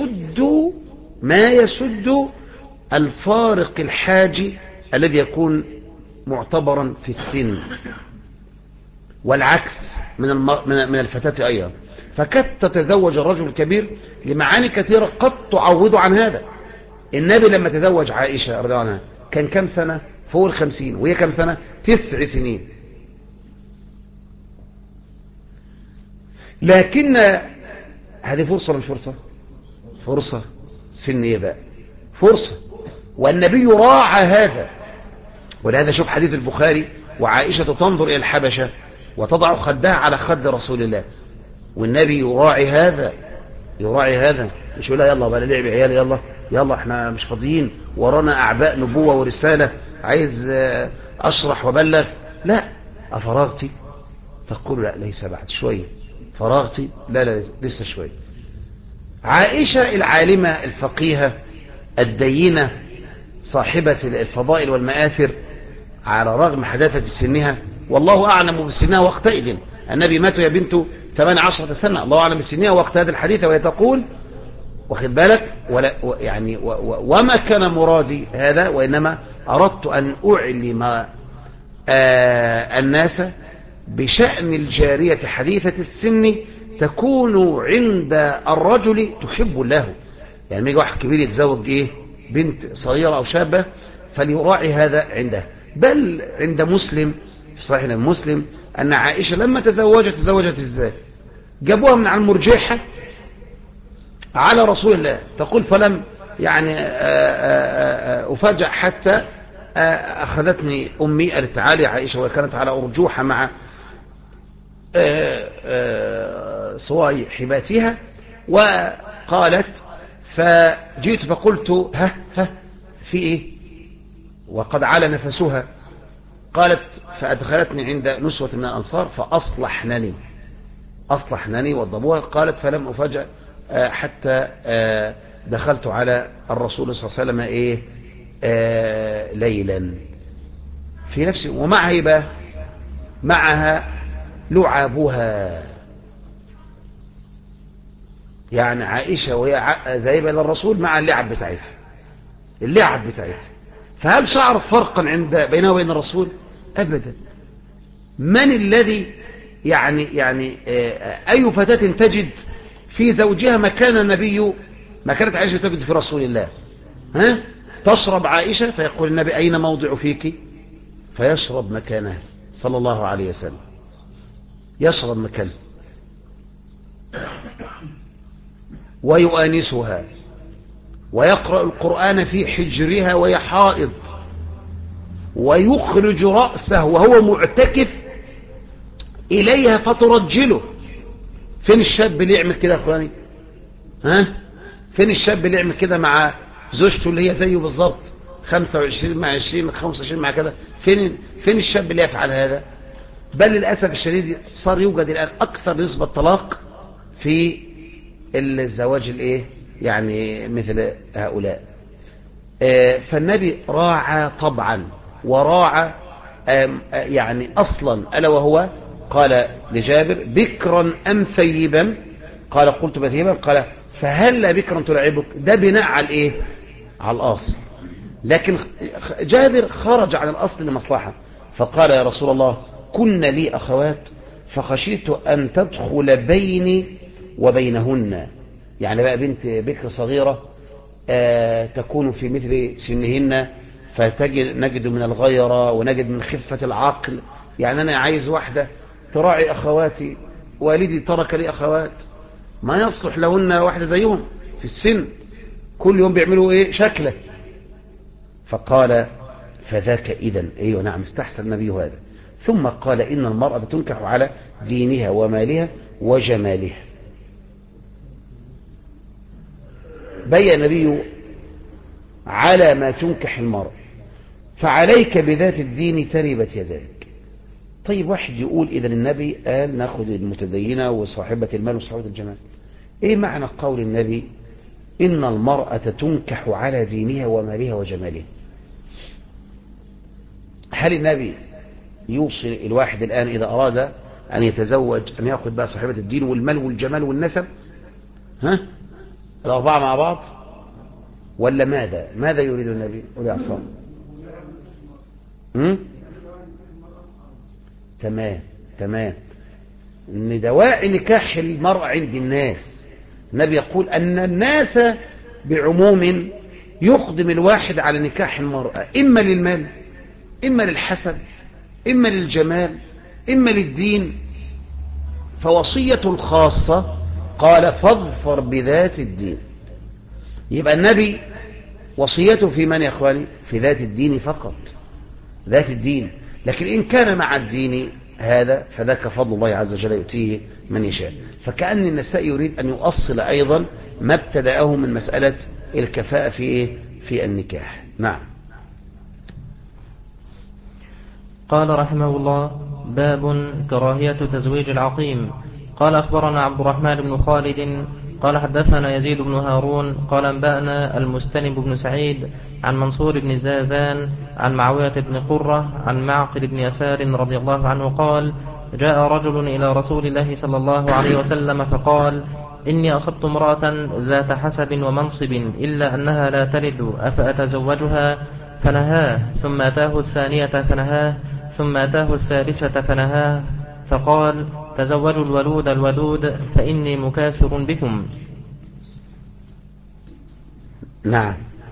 يسد الفارق الحاجي الذي يكون معتبرا في السن، والعكس من الفتاة أيضا. فقد تتزوج الرجل الكبير لمعاني كثيرة قد تعوض عن هذا. النبي لما تزوج عائشة رضي الله عنها كان كم سنة؟ فوق 50، وهي كم سنة؟ 9 سنين. لكن هذه فرصة ولا مش فرصة؟ فرصة سنية بقى، فرصة. والنبي راعى هذا. ولهذا شوف حديث البخاري، وعائشة تنظر إلى الحبشة وتضع خدها على خد رسول الله، والنبي يراعي هذا، يراعي هذا. مش يقول لها يلا بقى لعب عيالي، يلا احنا مش فاضيين، ورانا أعباء نبوة ورسالة، عايز أشرح وبلغ. لا. أفرغتي؟ تقول لا ليس بعد شوية. فرغتي؟ لا لسه شوية. عائشة العالمة الفقيهة الدينة صاحبة الفضائل والمآثر، على رغم حداثة سنها، والله أعلم بسنها وقتئذ، النبي مات يا بنت 18 سنة، الله أعلم بسنها وقت هذا الحديث، وهي تقول واخد بالك يعني وما كان مرادي هذا، وإنما أردت أن أعلم الناس بشأن الجارية حديثة السن تكون عند الرجل تحب له. يعني ما يجي واحد كبير يتزوج بنت صغيرة أو شابة فليراعي هذا عنده. بل عند مسلم في صحيح مسلم أن عائشة لما تزوجت ازاي؟ جابوها من على المرجحة على رسول الله، تقول يعني أفاجأ حتى أخذتني أمي قالت تعالي عائشة، وكانت على أرجوحة مع صواحباتها، وقالت فجئت فقلت ها في إيه، وقد علا نفسها. قالت فأدخلتني عند نسوة من الأنصار فأصلحنني وضبوها. قالت فلم أفاجأ حتى دخلت على الرسول صلى الله عليه وسلم ليلا في نفسي، معها لعابها، يعني عائشة وهي ذاهبة للرسول مع اللعب بتاعتها. فهل شعرت فرقا بينه وبين الرسول؟ أبدا. من الذي يعني أي فتاة تجد في زوجها مكان النبي، ما كانت عائشة تجد في رسول الله؟ تشرب عائشة فيقول النبي أين موضع فيك، فيشرب مكانها صلى الله عليه وسلم، يشرب مكانه ويؤانسها ويقرأ القرآن في حجرها وهي حائض، ويخرج رأسه وهو معتكف إليها فترجله. فين الشاب اللي يعمل كده يا أخواني؟ فين الشاب اللي يعمل كده مع زوجته اللي هي زيه بالظبط، 25 مع 20 25 مع كده؟ فين الشاب اللي يفعل هذا؟ بل للأسف الشديد صار يوجد الآن أكثر نسبة طلاق في الزواج يعني مثل هؤلاء. فالنبي راعى طبعا وراعى يعني أصلا، ألا وهو قال لجابر بكرا أم ثيبا؟ قال قلت بثيبا. قال فهل بكرا تلعبك؟ ده بناء على على الأصل. لكن جابر خرج عن الأصل لمصلحة، فقال يا رسول الله كن لي أخوات فخشيت أن تدخل بيني وبينهن، يعني بقى بنت بكر صغيرة تكون في مثل سنهن، نجد من الغيرة ونجد من خفة العقل. يعني أنا عايز واحدة تراعي أخواتي، والدي ترك لي أخوات ما يصلح لهن واحدة زيهم في السن، كل يوم بيعملوا شكله. فقال فذاك إذن أيوة نعم، استحسن النبي هذا. ثم قال إن المرأة تنكح على دينها ومالها وجمالها. بين النبي على ما تنكح المرأة، فعليك بذات الدين تربت يداك. طيب واحد يقول إذا النبي قال ناخذ المتدينة وصاحبة المال وصاحبة الجمال، ايه معنى قول النبي إن المرأة تنكح على دينها ومالها وجمالها؟ هل النبي يوصي الواحد الآن إذا أراد أن يتزوج أن يأخذ بقى صاحبة الدين والمال والجمال والنسب، الأربعة مع بعض، ولا ماذا يريد النبي؟ قولي أصلا تمام ان دواعي نكاح المرأة عند الناس، النبي يقول أن الناس بعموم يقدم الواحد على نكاح المرأة إما للمال إما للحسب إما للجمال إما للدين. فوصية الخاصة قال فاظفر بذات الدين. يبقى النبي وصيته في من يا أخواني؟ في ذات الدين فقط، ذات الدين. لكن إن كان مع الدين هذا فذاك فضل الله عز وجل يؤتيه من يشاء. فكأن النساء يريد أن يؤصل أيضا ما ابتدأه من مسألة الكفاءة في النكاح. نعم. قال رحمه الله باب كراهية تزويج العقيم. قال أخبرنا عبد الرحمن بن خالد قال حدثنا يزيد بن هارون قال أنبأنا المستنب بن سعيد عن منصور بن زاذان عن معاوية بن قرة عن معقل بن يسار رضي الله عنه قال جاء رجل إلى رسول الله صلى الله عليه وسلم فقال إني أصبت امرأة ذات حسب ومنصب إلا أنها لا تلد أفأتزوجها؟ فنهاه. ثم أتاه الثانية فنهاه. ثم أتاه الثالثة فنهاه. فقال تزوجوا الولود الودود فإني مكاثر بكم. نعم.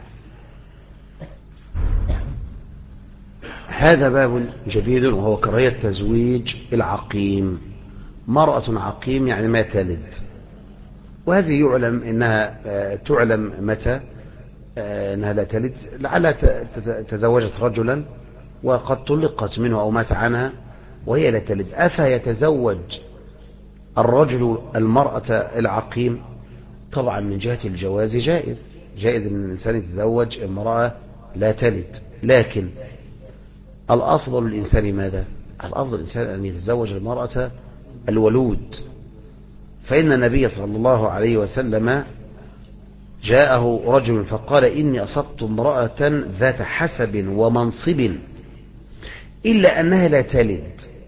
هذا باب جديد وهو كراهية تزويج العقيم. مرأة عقيم يعني ما تلد، وهذه يعلم إنها تعلم متى أنها لا تلد، لعلها تزوجت رجلا وقد طلقت منه أو مات عنها وهي لا تلد، أفيتزوج الرجل المرأة العقيم؟ طبعا من جهة الجواز جائز أن الإنسان يتزوج امرأة لا تلد، لكن الأفضل للإنسان ماذا؟ الأفضل للإنسان أن يتزوج المرأة الولود، فإن النبي صلى الله عليه وسلم جاءه رجل فقال إني أصبت امرأة ذات حسب ومنصب إلا أنها لا تلد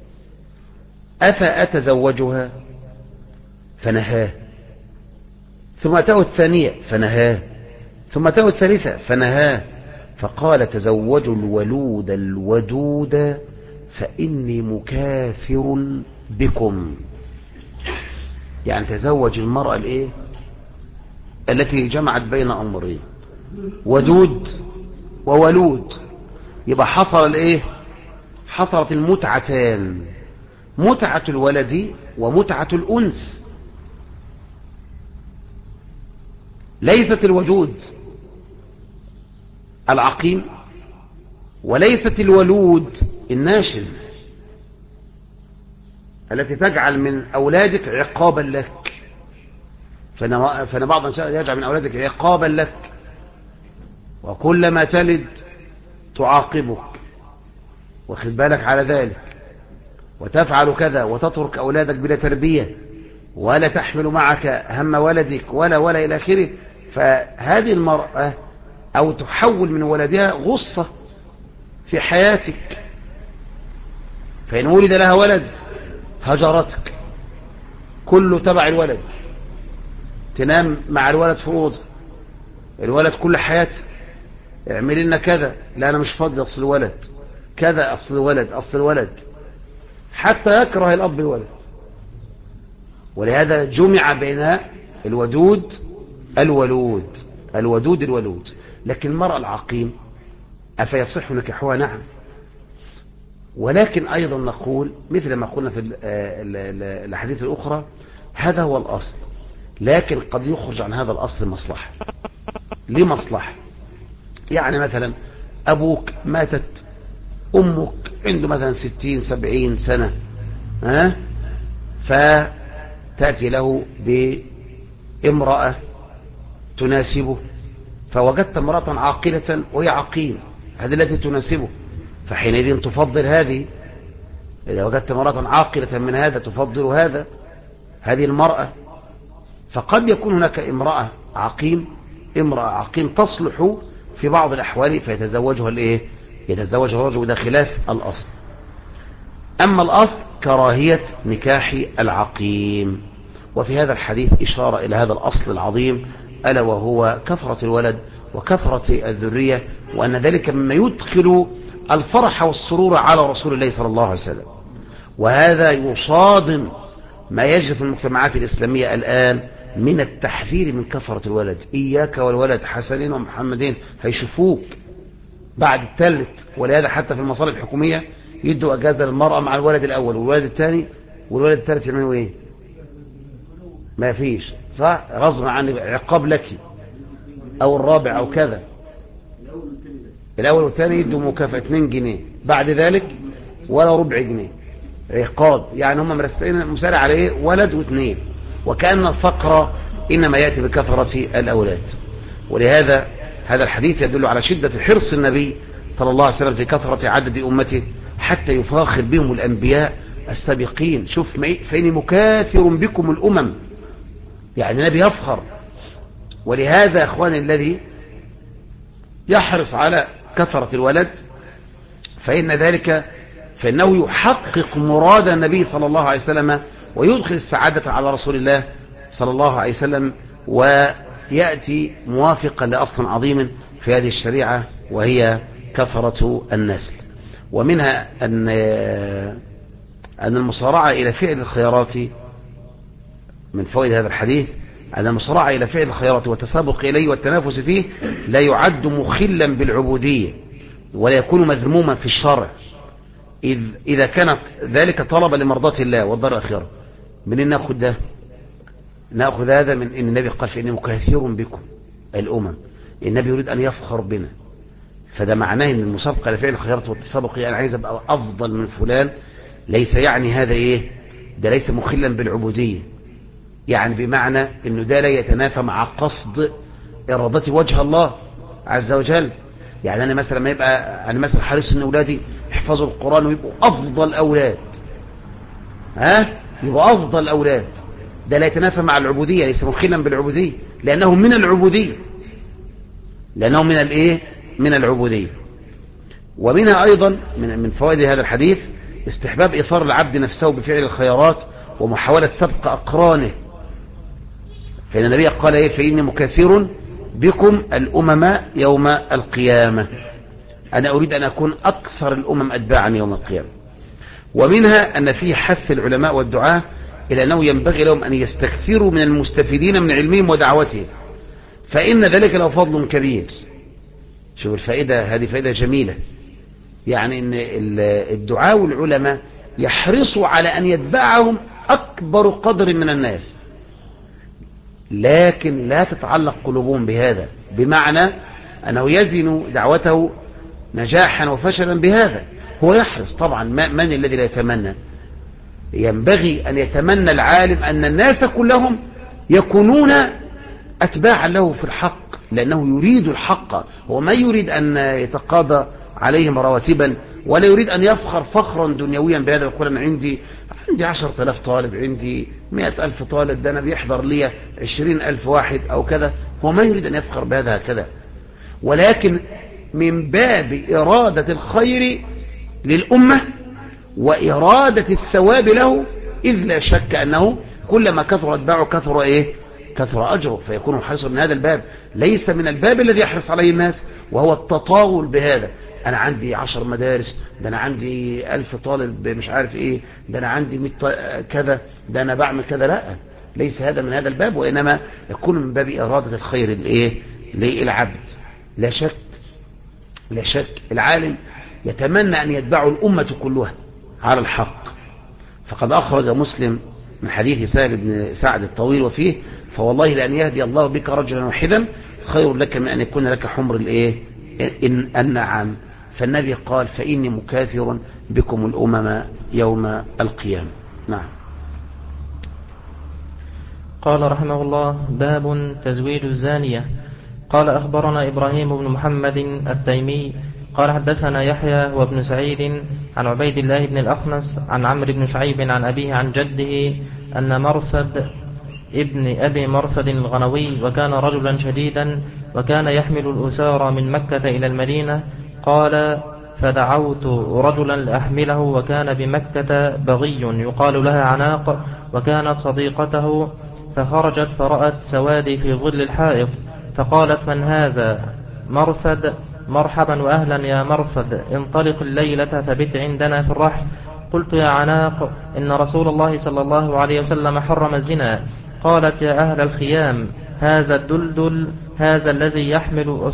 أفأتزوجها؟ فنهاه. ثم أتاه الثانية فنهاه، ثم أتاه الثالثة فنهاه، فقال تزوجوا الولود الودود فإني مكاثر بكم. يعني تزوج المرأة الايه التي جمعت بين أمرين، ودود وولود، يبقى حصل الايه حصلت المتعتان، متعة الولد ومتعة الأنس. ليست الودود العقيم وليست الولود الناشز التي تجعل من أولادك عقابا لك، فأنا بعض الناس يجعل من أولادك عقابا لك، وكلما تلد تعاقبك، واخد بالك على ذلك، وتفعل كذا وتترك أولادك بلا تربية ولا تحمل معك هم ولدك ولا إلى آخره. فهذه المرأة أو تحول من ولدها غصة في حياتك، فإن ولد لها ولد هجرتك، كله تبع الولد، تنام مع الولد في أوضة، الولد كل حياته اعمل لنا كذا، لا أنا مش فاضي أصل الولد كذا، أصل الولد حتى يكره الأب الولد. ولهذا جمع بين الودود الولود. لكن المرأة العقيم أفيصح نكاحها؟ نعم، ولكن أيضا نقول مثل ما قلنا في الأحاديث الأخرى هذا هو الأصل، لكن قد يخرج عن هذا الأصل مصلحة. لمصلحة، يعني مثلا أبوك ماتت أمك عنده مثلا 60-70 سنة، فتأتي له بامرأة تناسبه، فوجدت امرأة عاقلة وهي عقيم، هذه التي تناسبه، فحينئذ تفضل هذه. إذا وجدت امرأة عاقلة من هذا تفضل هذه المرأة. فقد يكون هناك امرأة عقيم تصلح في بعض الأحوال فيتزوجها يتزوجها الرجل، وده خلاف الأصل. أما الأصل كراهية نكاح العقيم. وفي هذا الحديث إشارة إلى هذا الأصل العظيم، ألا وهو كثرة الولد وكثرة الذرية، وأن ذلك مما يدخل الفرح والسرور على رسول الله صلى الله عليه وسلم. وهذا يصادم ما يجري في المجتمعات الإسلامية الآن من التحذير من كثرة الولد. إياك والولد، حسنين ومحمدين هيشوفوك بعد الثالث. ولهذا حتى في المصالح الحكومية يدوا أجازة للمرأة مع الولد الأول والولد الثاني والولد الثالث، يعملوا إيه؟ ما فيش، صح؟ غصب عن عقاب لك، أو الرابع أو كذا. الأول والثاني يدوا مكافأة 2 جنيه، بعد ذلك ولا ربع جنيه عقاب. يعني هم مرسلين مسارع عليه ولد و2، وكأن الفقر إنما يأتي بكثرة الأولاد. ولهذا هذا الحديث يدل على شدة حرص النبي صلى الله عليه وسلم في كثرة عدد أمته حتى يفاخر بهم الأنبياء السابقين. شوف، فإني مكاثر بكم الأمم، يعني النبي يفخر. ولهذا أخواني الذي يحرص على كثرة الولد فإنه يحقق مراد النبي صلى الله عليه وسلم ويدخل السعادة على رسول الله صلى الله عليه وسلم، ويأتي موافقا لأصل عظيم في هذه الشريعة وهي كثرة النسل. ومنها أن المصارعة إلى فعل الخيرات، من فوائد هذا الحديث أن المصارعة إلى فعل الخيرات والتسابق إليه والتنافس فيه لا يعد مخلا بالعبودية ولا يكون مذموما في الشرع، إذا كانت ذلك طلبا لمرضاة الله والدار الآخرة. من نأخذ ده؟ نأخذ هذا من إن النبي قال فإني مكاثر بكم الأمم، النبي يريد أن يفخر بنا، فده معناه أن المسابقة لفعل الخيرات والتسابق يعني عايز أبقى أفضل من فلان، ليس يعني هذا إيه، ده ليس مخلا بالعبودية، يعني بمعنى أنه ده لا يتنافى مع قصد إرادة وجه الله عز وجل. يعني أنا مثلا ما يبقى أنا مثلا حريص أن أولادي يحفظوا القرآن ويبقوا أفضل أولاد، يبقوا أفضل أولاد، ده لا يتنافى مع العبودية، ليس مخلا بالعبودية، لأنه من العبودية، لأنه من الإيه، من العبودية. ومنها أيضا من فوائد هذا الحديث استحباب إثار العبد نفسه بفعل الخيرات ومحاولة سبق أقرانه، فإن النبي قال إيه، فإني مكثر بكم الأمم يوم القيامة، أنا أريد أن أكون أكثر الأمم أتباعا يوم القيامة. ومنها أن فيه حث العلماء والدعاة إلى أنه ينبغي لهم أن يستكثروا من المستفيدين من علمهم ودعوتهم، فإن ذلك له فضل كبير. شوف الفائدة، هذه فائدة جميلة، يعني أن الدعاة والعلماء يحرصوا على أن يتبعهم أكبر قدر من الناس، لكن لا تتعلق قلوبهم بهذا، بمعنى أنه يزن دعوته نجاحا وفشلا بهذا. هو يحرص طبعا، من الذي لا يتمنى؟ ينبغي أن يتمنى العالم أن الناس كلهم يكونون أتباعا له في الحق، لأنه يريد الحق، هو ما يريد أن يتقاضى عليهم رواتبا، ولا يريد أن يفخر فخرا دنيويا بهذا، يقول أنا عندي 10,000 طالب، عندي 100,000 طالب، ده أنا بيحضر لي 20,000 واحد أو كذا. هو ما يريد أن يفخر بهذا هكذا، ولكن من باب إرادة الخير للأمة وإرادة الثواب له، إذ لا شك أنه كلما كثر أتباعه كثر إيه، كثر أجره، فيكون حريصا من هذا الباب، ليس من الباب الذي يحرص عليه الناس وهو التطاول بهذا. أنا عندي 10 مدارس، ده أنا عندي 1000 طالب مش عارف إيه، ده أنا عندي 100 كذا، ده أنا بعمل كذا. لا، ليس هذا من هذا الباب، وإنما يكون من باب إرادة الخير الإيه للعبد. لا شك، لا شك العالم يتمنى أن يتبعه الأمة كلها على الحق. فقد أخرج مسلم من حديث سهل بن سعد الطويل وفيه: فوالله لأن يهدي الله بك رجلا واحدا خير لك من أن يكون لك حمر الإيه النعم. فالنبي قال فإني مكاثر بكم الأمم يوم القيامة. نعم. قال رحمه الله: باب تزويج الزانية. قال أخبرنا إبراهيم بن محمد التيمي قال حدثنا يحيى وابن سعيد عن عبيد الله بن الأخنس عن عمرو بن شعيب عن أبيه عن جده أن مرثد ابن أبي مرثد الغنوي وكان رجلا شديدا وكان يحمل الأسارى من مكة إلى المدينة. قال فدعوت رجلا لأحمله وكان بمكة بغي يقال لها عناق وكانت صديقته، فخرجت فرأت سوادي في ظل الحائط فقالت من هذا؟ مرثد: مرحبا وأهلا يا مرثد، انطلق الليلة فبت عندنا في الرحل. قلت يا عناق إن رسول الله صلى الله عليه وسلم حرم الزنا. قالت يا أهل الخيام هذا الدلدل، هذا الذي يحمل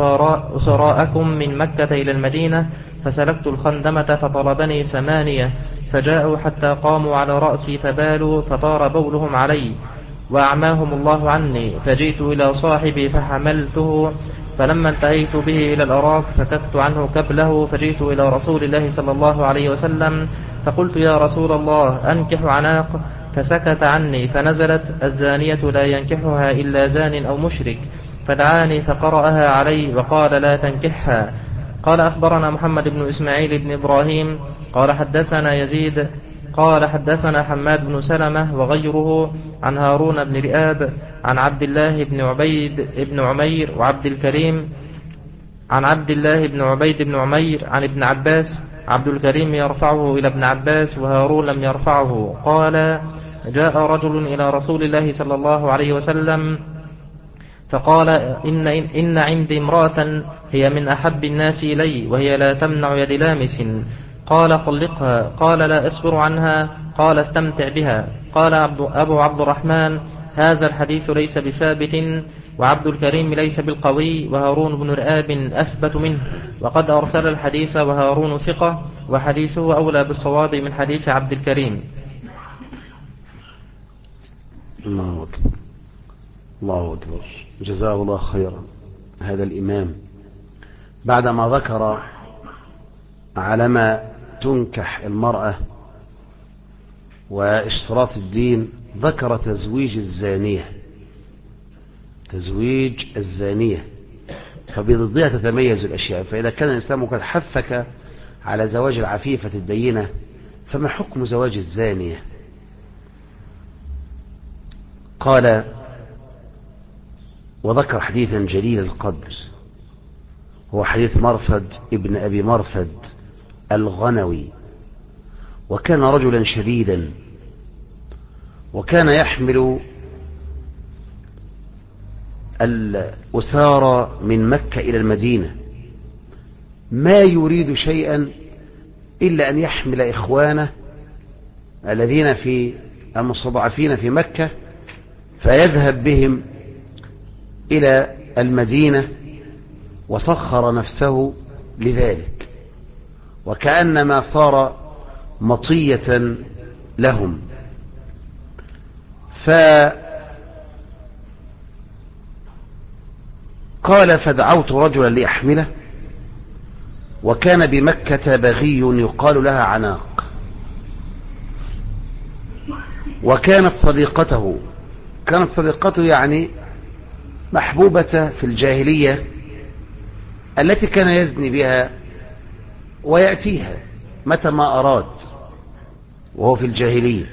أسراءكم من مكة إلى المدينة. فسلكت الخندمة فطلبني 8 فجاءوا حتى قاموا على رأسي فبالوا فطار بولهم علي وأعماهم الله عني، فجئت إلى صاحبي فحملته، فلما انتهيت به إلى الأراك فكدت عنه كبله، فجئت إلى رسول الله صلى الله عليه وسلم فقلت يا رسول الله أنكح عناق؟ فسكت عني، فنزلت الزانية لا ينكحها إلا زان أو مشرك، فدعاني فقرأها علي وقال لا تنكحها. قال أخبرنا محمد بن إسماعيل بن إبراهيم قال حدثنا يزيد قال حدثنا حماد بن سلمة وغيره عن هارون بن رئاب عن عبد الله بن عبيد بن عمير وعبد الكريم عن عبد الله بن عبيد بن عمير عن ابن عباس، عبد الكريم يرفعه إلى ابن عباس وهارون لم يرفعه. قال جاء رجل إلى رسول الله صلى الله عليه وسلم فقال إن عندي امرأة هي من أحب الناس إلي وهي لا تمنع يد لامس. قال طلقها. قال لا أصبر عنها. قال استمتع بها. قال أبو عبد الرحمن هذا الحديث ليس بثابت وعبد الكريم ليس بالقوي وهارون بن رئاب أثبت منه، وقد أرسل الحديث وهارون ثقة وحديثه أولى بالصواب من حديث عبد الكريم. الله أكبر، الله أكبر، جزاه الله خيرا. هذا الإمام بعدما ذكر على ما تنكح المرأة واشتراط الدين ذكر تزويج الزانية فبضدها تتميز الأشياء. فإذا كان الإسلام قد حثك على زواج العفيفة الدينة فما حكم زواج الزانية؟ قال وذكر حديثا جليل القدر، هو حديث مرثد ابن أبي مرثد الغنوي، وكان رجلا شديدا وكان يحمل الأسارى من مكة إلى المدينة، ما يريد شيئا إلا أن يحمل إخوانه الذين في المستضعفين في مكة فيذهب بهم إلى المدينة، وسخر نفسه لذلك وكأنما صار مطية لهم. فقال فدعوت رجلا لأحمله، وكان بمكة بغي يقال لها عناق، وكانت صديقته يعني محبوبة في الجاهلية التي كان يزني بها ويأتيها متى ما أراد وهو في الجاهلية.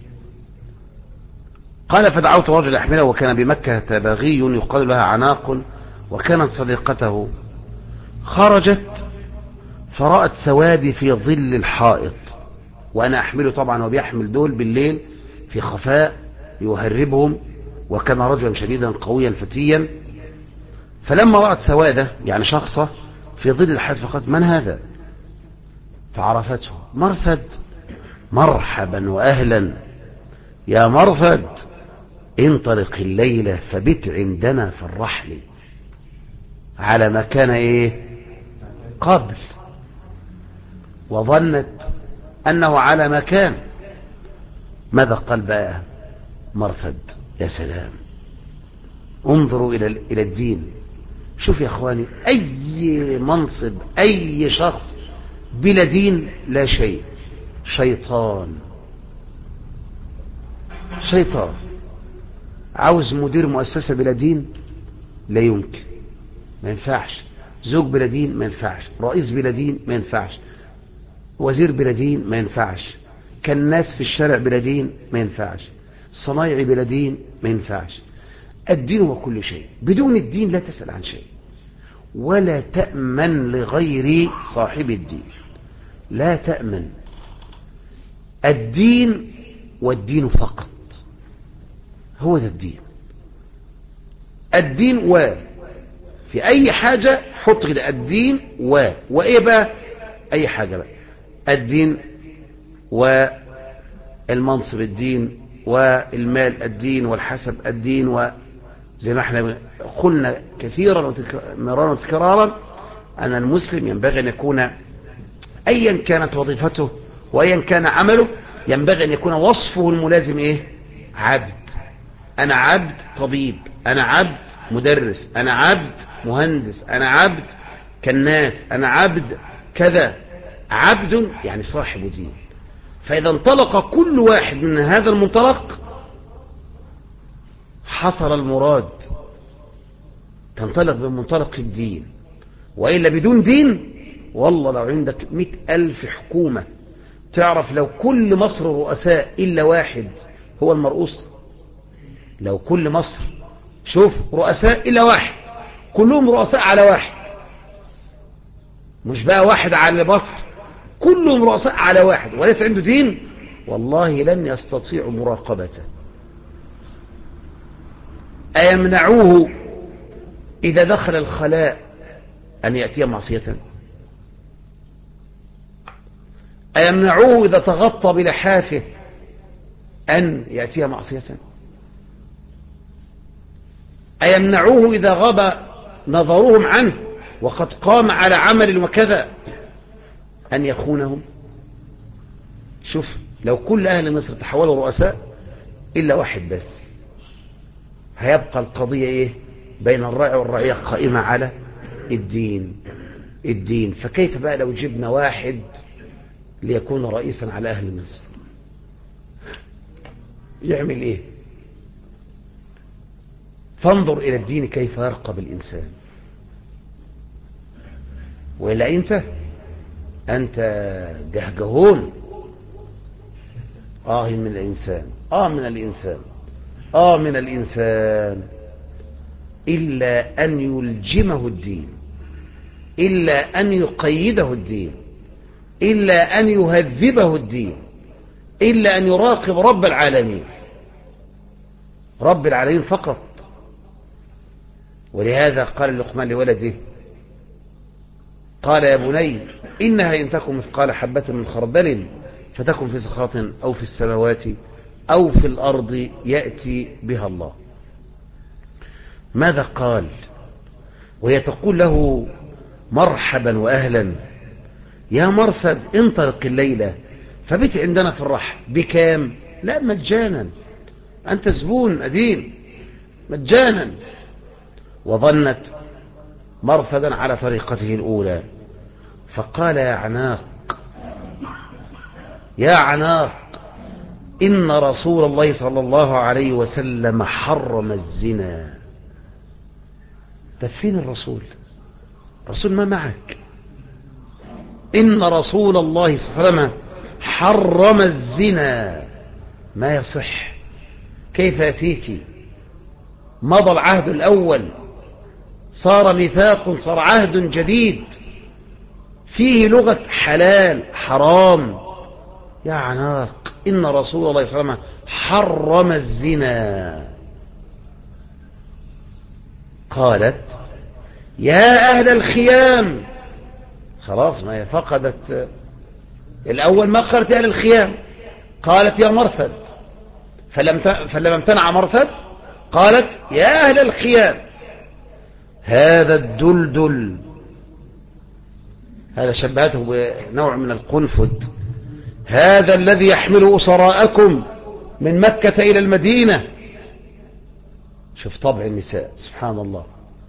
قال فدعوت رجل أحمله، وكان بمكة بغي يقال لها عناق، وكانت صديقته. خرجت فرأت سوادي في ظل الحائط، وأنا أحمله طبعا وبيحمل دول بالليل في خفاء يهربهم، وكان رجلا شديدا قويا فتيا. فلما رأت سوادة يعني شخصة في ظل الحائط فقالت من هذا؟ فعرفته مرثد. مرحبا وأهلا يا مرثد، انطلق الليلة فبت عندنا في الرحل، على ما كان قبل، وظنت أنه على ما كان. ماذا قال بقى مرثد؟ يا سلام، انظروا إلى الدين. شوف يا أخواني، أي منصب أي شخص بلا دين لا شيء، شيطان. عاوز مدير مؤسسة بلا دين؟ لا يمكن، ما ينفعش. زوج بلا دين ما ينفعش، رئيس بلا دين ما ينفعش، وزير بلا دين ما ينفعش، كالناس في الشارع بلا دين ما ينفعش، صنايعي بلا دين ما ينفعش. الدين هو كل شيء، بدون الدين لا تسأل عن شيء، ولا تأمن لغير صاحب الدين، لا تأمن. الدين والدين فقط، هو ذا الدين. الدين في أي حاجة حط كده الدين وإيه بقى؟ أي حاجة بقى، الدين والمنصب الدين، والمال الدين، والحسب الدين، وزي ما احنا قلنا كثيرا مرارا وتكرارا أن المسلم ينبغي أن يكون أيا كانت وظيفته وأيا كان عمله ينبغي أن يكون وصفه الملازم عبد. أنا عبد طبيب، أنا عبد مدرس، أنا عبد مهندس، أنا عبد كالناس، أنا عبد كذا. عبد يعني صاحب دين. فإذا انطلق كل واحد من هذا المنطلق حصل المراد، تنطلق بمنطلق الدين. وإلا بدون دين، والله لو عندك 100,000 حكومة، تعرف لو كل مصر رؤساء إلا واحد هو المرؤوس، لو كل مصر شوف رؤساء إلا واحد، كلهم رؤساء على واحد، مش بقى واحد على مصر، كلهم رؤساء على واحد وليس عنده دين، والله لن يستطيعوا مراقبته. أيمنعوه إذا دخل الخلاء أن يأتي معصية؟ أيمنعوه إذا تغطى بلحافه أن يأتي معصية؟ أيمنعوه إذا غاب نظرهم عنه وقد قام على عمل وكذا أن يخونهم؟ شوف، لو كل أهل مصر تحولوا رؤساء إلا واحد بس، هيبقى القضية بين الراعي والرعية قائمة على الدين. فكيف بقى لو جبنا واحد ليكون رئيسا على أهل مصر، يعمل إيه؟ فانظر إلى الدين كيف يرقى بالإنسان. وإلا أنت جهجهون. من الإنسان إلا أن يلجمه الدين، إلا أن يقيده الدين، إلا أن يهذبه الدين، إلا أن يراقب رب العالمين فقط. ولهذا قال لقمان لولده، قال يا بني إنها إن تكن مثقال حبة من خردل فتكن في صخرة أو في السماوات أو في الأرض يأتي بها الله. ماذا قال؟ وهي تقول له مرحبا وأهلا يا مرثد، انطلق الليلة فبت عندنا في الرحب. بكام؟ لا، مجانا، أنت زبون أدين، مجانا. وظنت مرثدا على طريقته الأولى، فقال يا عناق إن رسول الله صلى الله عليه وسلم حرم الزنا. فين الرسول ما معك؟ إن رسول الله صلى الله عليه وسلم حرم الزنا. ما يصح. كيف يأتيك؟ مضى العهد الأول، صار ميثاق، صار عهد جديد فيه لغة حلال حرام. يا عناق إن رسول الله صلى الله عليه وسلم حرم الزنا. قالت يا أهل الخيام. خلاص، ما هي فقدت الأول، ما قالت يا أهل الخيام، قالت يا مرثد. فلما امتنع مرثد قالت يا أهل الخيام. هذا الدلدل، هذا شبهته بنوع من القنفذ، هذا الذي يحمل أسراءكم من مكة إلى المدينة. شوف طبع النساء سبحان الله.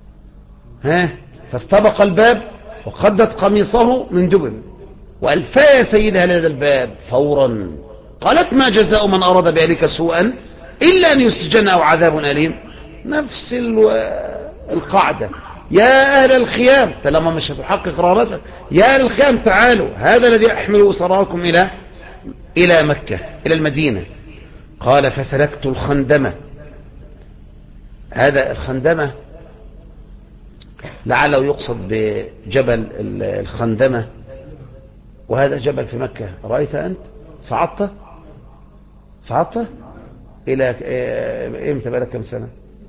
فاستبق الباب وقدت قميصه من دبر وألفى يا سيدها لهذا الباب فورا. قالت ما جزاء من أراد بذلك سوءا إلا أن يسجن أو عذاب أليم. نفس القاعدة. يا أهل الخيام، لما مش هتحقق رغبتك، يا أهل الخيام تعالوا، هذا الذي يحمل أسراكم إلى مكة إلى المدينة. قال فسلكت الخندمة. هذا الخندمة لعله يقصد بجبل الخندمة، وهذا جبل في مكة. رأيت أنت؟ صعدت إلى إمتى؟ بقى لك كم سنة؟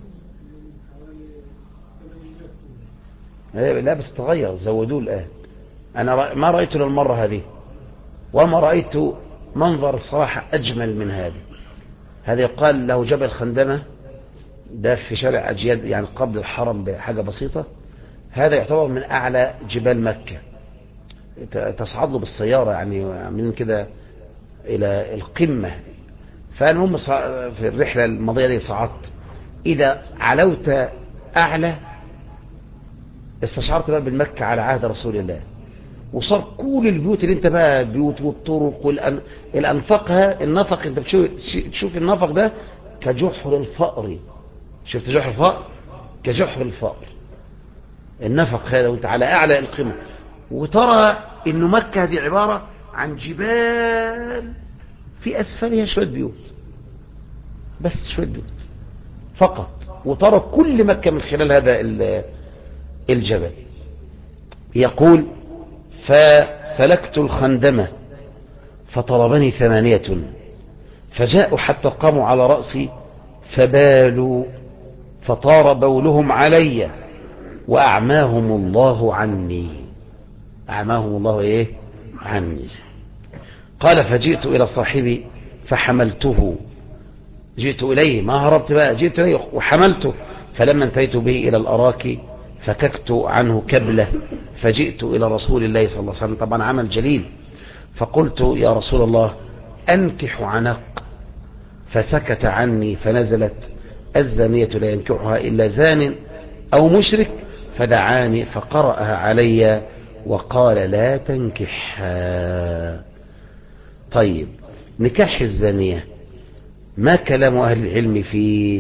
لا بس تغير، زودوه الآن. أنا ما رأيته للمرة هذه، وما رأيت منظر صراحة أجمل من هذا. هذا يقال له جبل خندمة، ده في شارع أجياد يعني قبل الحرم بحاجة بسيطة. هذا يعتبر من أعلى جبال مكة، تصعد له بالسيارة يعني من كده إلى القمة. فالمهم في الرحلة الماضية دي صعدت، إذا علوت أعلى استشعرت بقى بالمكة على عهد رسول الله. وصار كل البيوت اللي انت بقى بيوت والطرق والأنفاق، النفق انت تشوف النفق ده كجحر الفأر. شفت جحر الفأر؟ كجحر الفأر النفق هذا، وانت على أعلى القمة. وترى إنه مكة دي عبارة عن جبال في أسفلها شوية بيوت، بس شوية بيوت فقط. وترى كل مكة من خلال هذا الجبل. يقول فسلكت الخندمة فطلبني 8 فجاءوا حتى قاموا على رأسي فبالوا فطار بولهم علي وأعماهم الله عني. أعماهم الله عني. قال فجئت إلى صاحبي فحملته. جئت إليه، ما هربت بقى، جئت إليه وحملته. فلما انتهيت به إلى الأراك فككت عنه كبلة فجئت إلى رسول الله صلى الله عليه وسلم. طبعا عمل جليل. فقلت يا رسول الله أنكح عنق، فسكت عني فنزلت الزانية لا ينكحها إلا زان أو مشرك فدعاني فقرأها علي وقال لا تنكحها. طيب، نكاح الزانية ما كلام أهل العلم فيه؟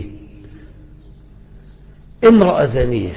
امرأة زانية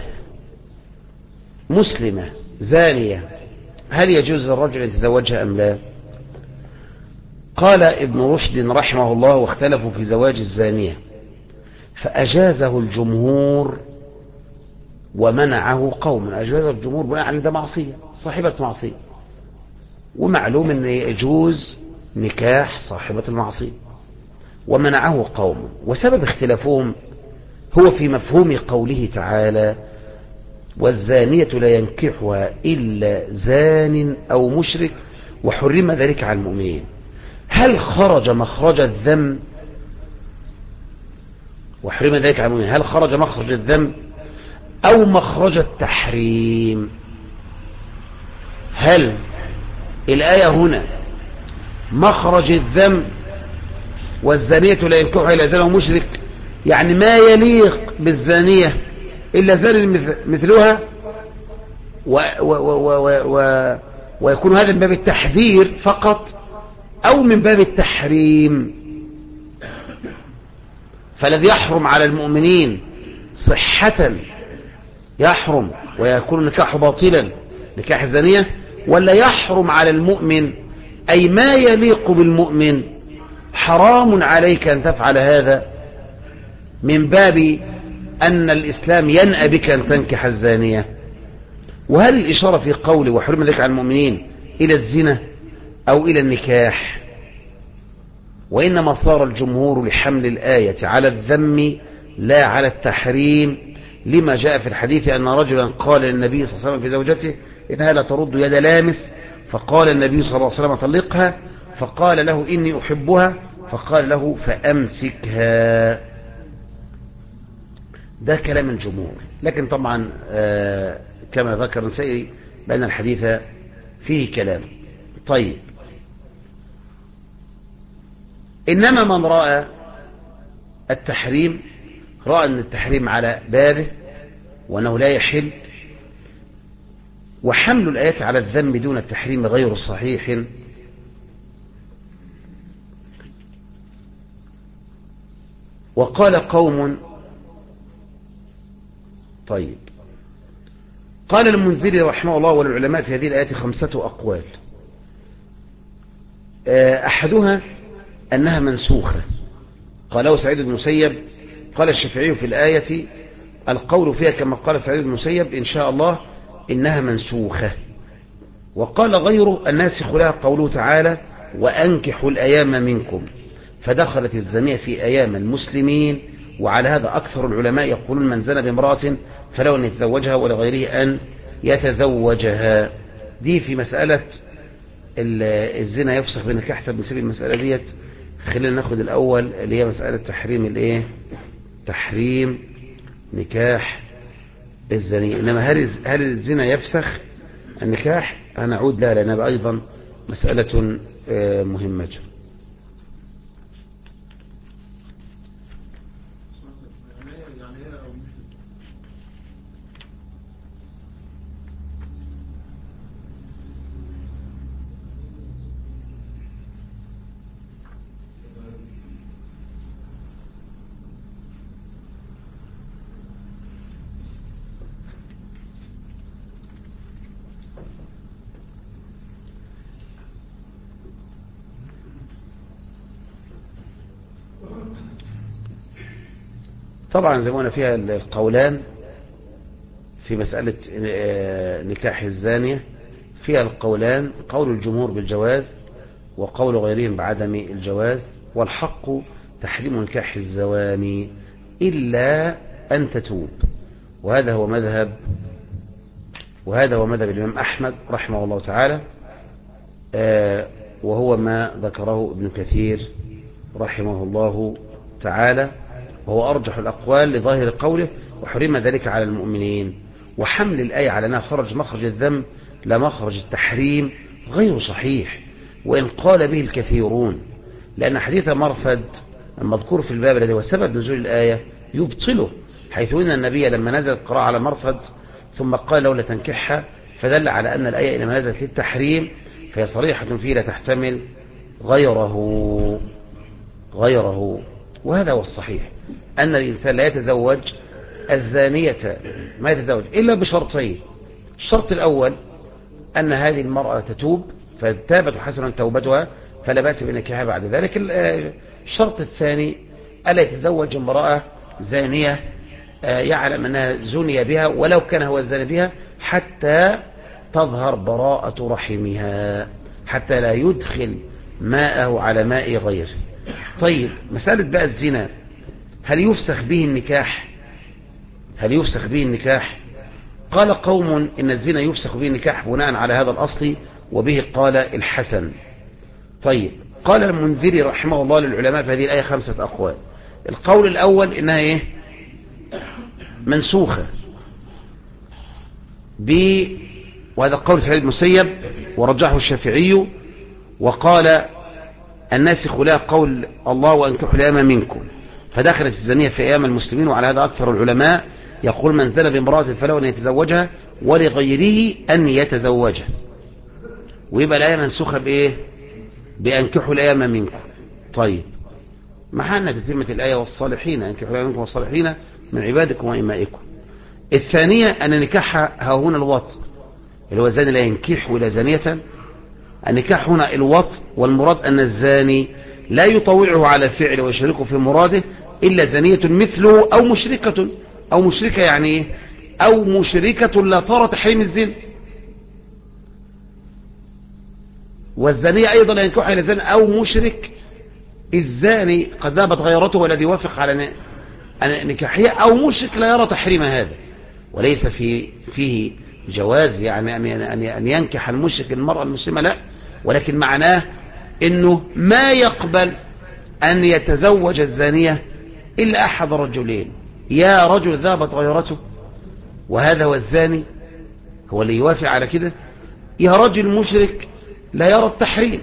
مسلمة زانية، هل يجوز للرجل أن يتزوجها أم لا؟ قال ابن رشد رحمه الله واختلفوا في زواج الزانية، فأجازه الجمهور ومنعه قوم. أجازه الجمهور بناء على ده معصية، صاحبة معصية، ومعلوم أن يجوز نكاح صاحبة المعصية، ومنعه قوم. وسبب اختلافهم هو في مفهوم قوله تعالى والزانية لا ينكحها إلا زان أو مشرك وحرم ذلك على المؤمنين. هل خرج مخرج الذم وحرم ذلك على المؤمنين؟ هل خرج مخرج الذم أو مخرج التحريم؟ هل الآية هنا مخرج الذم والزانية لا ينكحها إلا زان أو مشرك، يعني ما يليق بالزانية إلا زان مثلها، ويكون هذا من باب التحذير فقط أو من باب التحريم؟ فالذي يحرم على المؤمنين صحة يحرم ويكون نكاح باطلا نكاح الزانية، ولا يحرم على المؤمن أي ما يليق بالمؤمن حرام عليك أن تفعل هذا من باب أن الإسلام ينأى بك أن تنكح الزانية؟ وهل الإشارة في قوله وحرم ذلك على المؤمنين إلى الزنا أو إلى النكاح؟ وإنما صار الجمهور لحمل الآية على الذم لا على التحريم، لما جاء في الحديث أن رجلا قال للنبي صلى الله عليه وسلم في زوجته إنها لا ترد يد لامس، فقال النبي صلى الله عليه وسلم طلقها، فقال له إني أحبها، فقال له فأمسكها. ده كلام الجمهور، لكن طبعا كما ذكر نسائي بأن الحديث فيه كلام. طيب، إنما من رأى التحريم رأى أن التحريم على بابه وأنه لا يحل، وحمل الآيات على الذم دون التحريم غير صحيح، وقال قوم. طيب، قال المنذري رحمه الله والعلماء في هذه الآيات 5 أقوال. أحدها أنها منسوخة، قاله سعيد بن المسيب. قال الشافعي في الآية القول فيها كما قال سعيد بن المسيب إن شاء الله إنها منسوخة. وقال غيره الناسخ لها قوله تعالى وأنكحوا الأيام منكم، فدخلت الزانية في أيام المسلمين. وعلى هذا أكثر العلماء يقولون من زنى بامرأة فلو أن يتزوجها ولغيره أن يتزوجها. دي في مسألة الزنا يفسخ بنكاح. طب نسيب المسألة ديت، خلينا ناخد الأول اللي هي مسألة تحريم الايه، تحريم نكاح الزانية. إنما هل الزنا يفسخ النكاح؟ هنعود لا، لأنها أيضا مسألة مهمة. طبعا زي ما قلنا فيها القولان في مسألة نكاح الزانية، فيها القولان، قول الجمهور بالجواز وقول غيرهم بعدم الجواز. والحق تحريم نكاح الزواني إلا أن تتوب، وهذا هو مذهب الإمام أحمد رحمه الله تعالى، وهو ما ذكره ابن كثير رحمه الله تعالى، وهو أرجح الأقوال لظاهر قوله وحرم ذلك على المؤمنين. وحمل الآية على أنها خرج مخرج الذم لا مخرج التحريم غير صحيح، وإن قال به الكثيرون، لأن حديث مرفد المذكور في الباب الذي هو سبب نزول الآية يبطله، حيث أن النبي لما نزل القراءة على مرصد ثم قال لولا تنكحها، فدل على أن الآية إنما نزلت للتحريم، فهي صريحة فيه لا تحتمل غيره. وهذا هو الصحيح، أن الإنسان لا يتزوج الزانية، ما يتزوج إلا بشرطين. الشرط الأول أن هذه المرأة تتوب، فتابت وحسنا توبتها فلا بأس بنكاحها بعد ذلك. الشرط الثاني ألا يتزوج امرأة زانية يعلم أنها زني بها ولو كان هو الزاني بها، حتى تظهر براءة رحمها، حتى لا يدخل ماءه على ماء غيره. طيب مسألة بقى الزنا، هل يفسخ به النكاح؟ قال قوم إن الزنا يفسخ به النكاح بناء على هذا الأصل، وبه قال الحسن. طيب قال المنذري رحمه الله للعلماء في هذه الآية 5 أقوال. القول الأول إنها منسوخة وهذا قول سعيد المسيب ورجحه الشافعي، وقال الناسخ لا قول الله وأنكحوا الأيام منكم، فدخلت الزانية في أيام المسلمين، وعلى هذا أكثر العلماء. يقول من زنى بامرأة فله أن يتزوجها ولغيره أن يتزوجها، ويبقى الآية منسوخة بأنكحوا الأيام منكم. طيب محلنا تتمة الآية والصالحين، أنكحوا الأيام منكم والصالحين من عبادكم وإمائكم. الثانية أن نكاحها ها هنا الوطء، اللي هو الزاني لا ينكح ولا زانية. النكاح هنا الوطء، والمراد أن الزاني لا يطوعه على فعل ويشاركه في مراده إلا زانية مثله أو مشركة يعني أو مشركة لا ترى تحريم الزنا. والزانية أيضا لا ينكح إلى زاني أو مشرك. الزاني قد ذهبت غيرته والذي يوافق على نكاحية، أو مشرك لا يرى تحريم هذا، وليس فيه جواز يعني أن ينكح المشرك المرأة المسلمة، لا، ولكن معناه أنه ما يقبل أن يتزوج الزانية إلا أحد رجلين: يا رجل ذهبت غيرته وهذا هو الزاني هو اللي يوافق على كده، يا رجل مشرك لا يرى التحريم.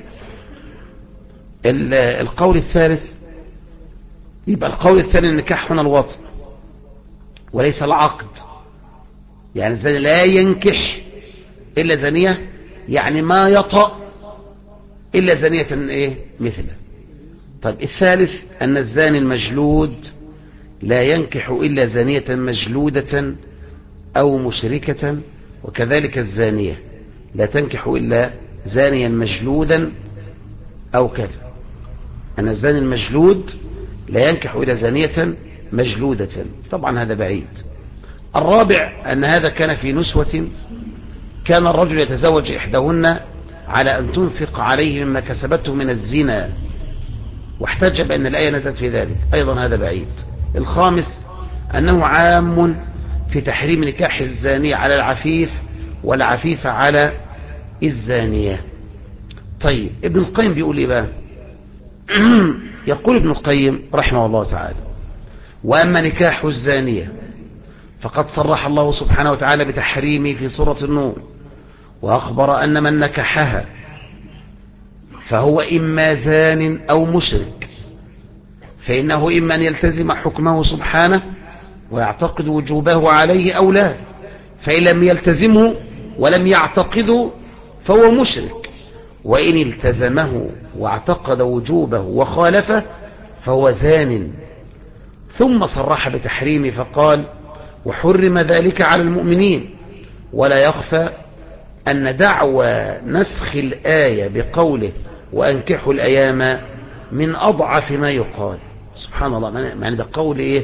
القول الثالث، يبقى القول الثاني النكاح هنا الوطء وليس العقد، يعني الزاني لا ينكح إلا زانية، يعني ما يطأ إلا زانية مثله. طيب الثالث أن الزاني المجلود لا ينكح إلا زانية مجلودة أو مشركة، وكذلك الزانية لا تنكح إلا زانيا مجلودا أو كذا. أن الزاني المجلود لا ينكح إلا زانية مجلودة، طبعا هذا بعيد. الرابع أن هذا كان في نسوة، كان الرجل يتزوج إحداهن على أن تنفق عليه مما كسبته من الزنا، واحتج بأن الآية نزلت في ذلك، أيضا هذا بعيد. الخامس أنه عام في تحريم نكاح الزانية على العفيف والعفيف على الزانية. طيب ابن القيم بيقول إيه بقى؟ يقول ابن القيم رحمه الله تعالى: وأما نكاح الزانية فقد صرح الله سبحانه وتعالى بتحريمه في سورة النور، وأخبر أن من نكحها فهو إما زان أو مشرك، فإنه إما أن يلتزم حكمه سبحانه ويعتقد وجوبه عليه أو لا، فإن لم يلتزمه ولم يعتقده فهو مشرك، وإن التزمه واعتقد وجوبه وخالفه فهو زان. ثم صرح بتحريمه فقال: وحرم ذلك على المؤمنين. ولا يخفى أن دعوى نسخ الآية بقوله وأنكحوا الأيام من أضعف ما يقال. سبحان الله، يعني ده قول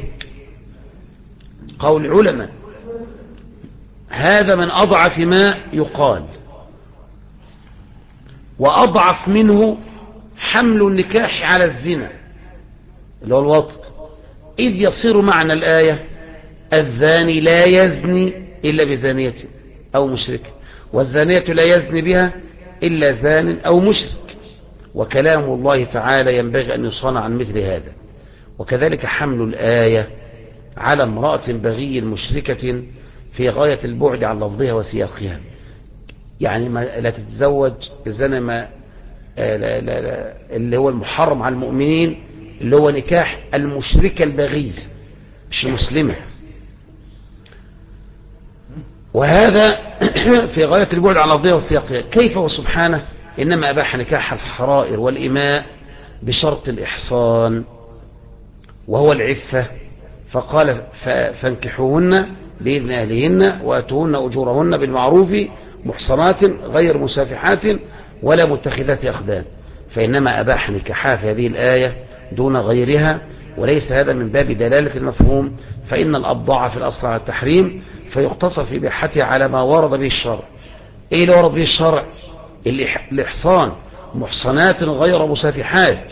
قول علماء، هذا من أضعف ما يقال. وأضعف منه حمل النكاح على الزنا اللي هو الوطء، إذ يصير معنى الآية: الزاني لا يزني إلا بزانية أو مشرك، والزانية لا يزني بها إلا زان أو مشرك. وكلام الله تعالى ينبغي أن يصان عن مثل هذا. وكذلك حمل الآية على امرأة بغي مشركة في غاية البعد عن لفظها وسياقها، يعني لا تتزوج الزنا اللي هو المحرم على المؤمنين، اللي هو نكاح المشركة البغي، مش المسلمة. وهذا في غاية البعد عن الأرضية والسياقية. كيف وسبحانه إنما أباح نكاح الحرائر والإماء بشرط الإحصان وهو العفة، فقال فانكحوهن بإذن أهلهن وأتوهن أجورهن بالمعروف محصنات غير مسافحات ولا متخذات أخدان، فإنما أباح نكاحها في هذه الآية دون غيرها، وليس هذا من باب دلالة المفهوم، فإن الأبضاع في الأصل على التحريم فيقتصر في إباحتها على ما ورد به الشرع. إيه اللي ورد به الشرع؟ الإحصان محصنات غير مسافحات،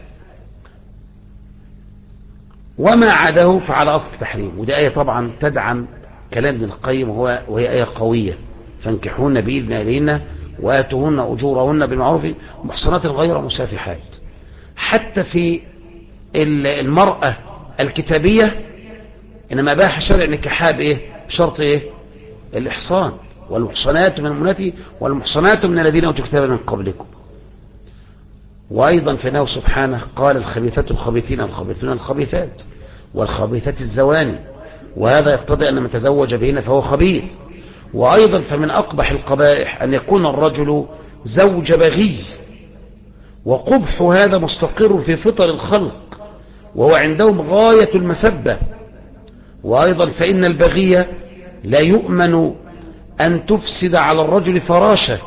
وما عداه فعلى أصل التحريم. ودي آية طبعا تدعم كلام ابن القيم وهي آية قوية، فانكحوهن بإذن أهلهن وآتوهن أجورهن بالمعروف محصنات غير مسافحات. حتى في المرأة الكتابية إنما باح شرع نكاحها بإيه؟ بشرط إيه؟ الإحصان، والمحصنات من المؤمنات والمحصنات من الذين أوتوا الكتاب من قبلكم. وأيضا فإنه سبحانه قال الخبيثات الخبيثين الخبيثون الخبيثات والخبيثات الزواني، وهذا يقتضي أن من تزوج بهن فهو خبيث. وأيضا فمن أقبح القبائح أن يكون الرجل زوج بغي، وقبح هذا مستقر في فطر الخلق وهو عندهم غاية المسبة. وأيضا فإن البغي لا يؤمن أن تفسد على الرجل فراشه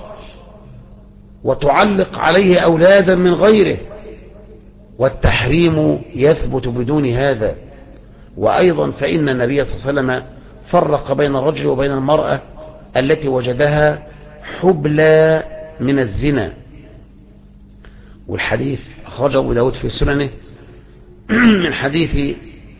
وتعلق عليه أولادا من غيره، والتحريم يثبت بدون هذا. وأيضا فإن النبي صلى الله عليه وسلم فرق بين الرجل وبين المرأة التي وجدها حبلى من الزنا، والحديث أخرجه أبو داود في سننه من حديث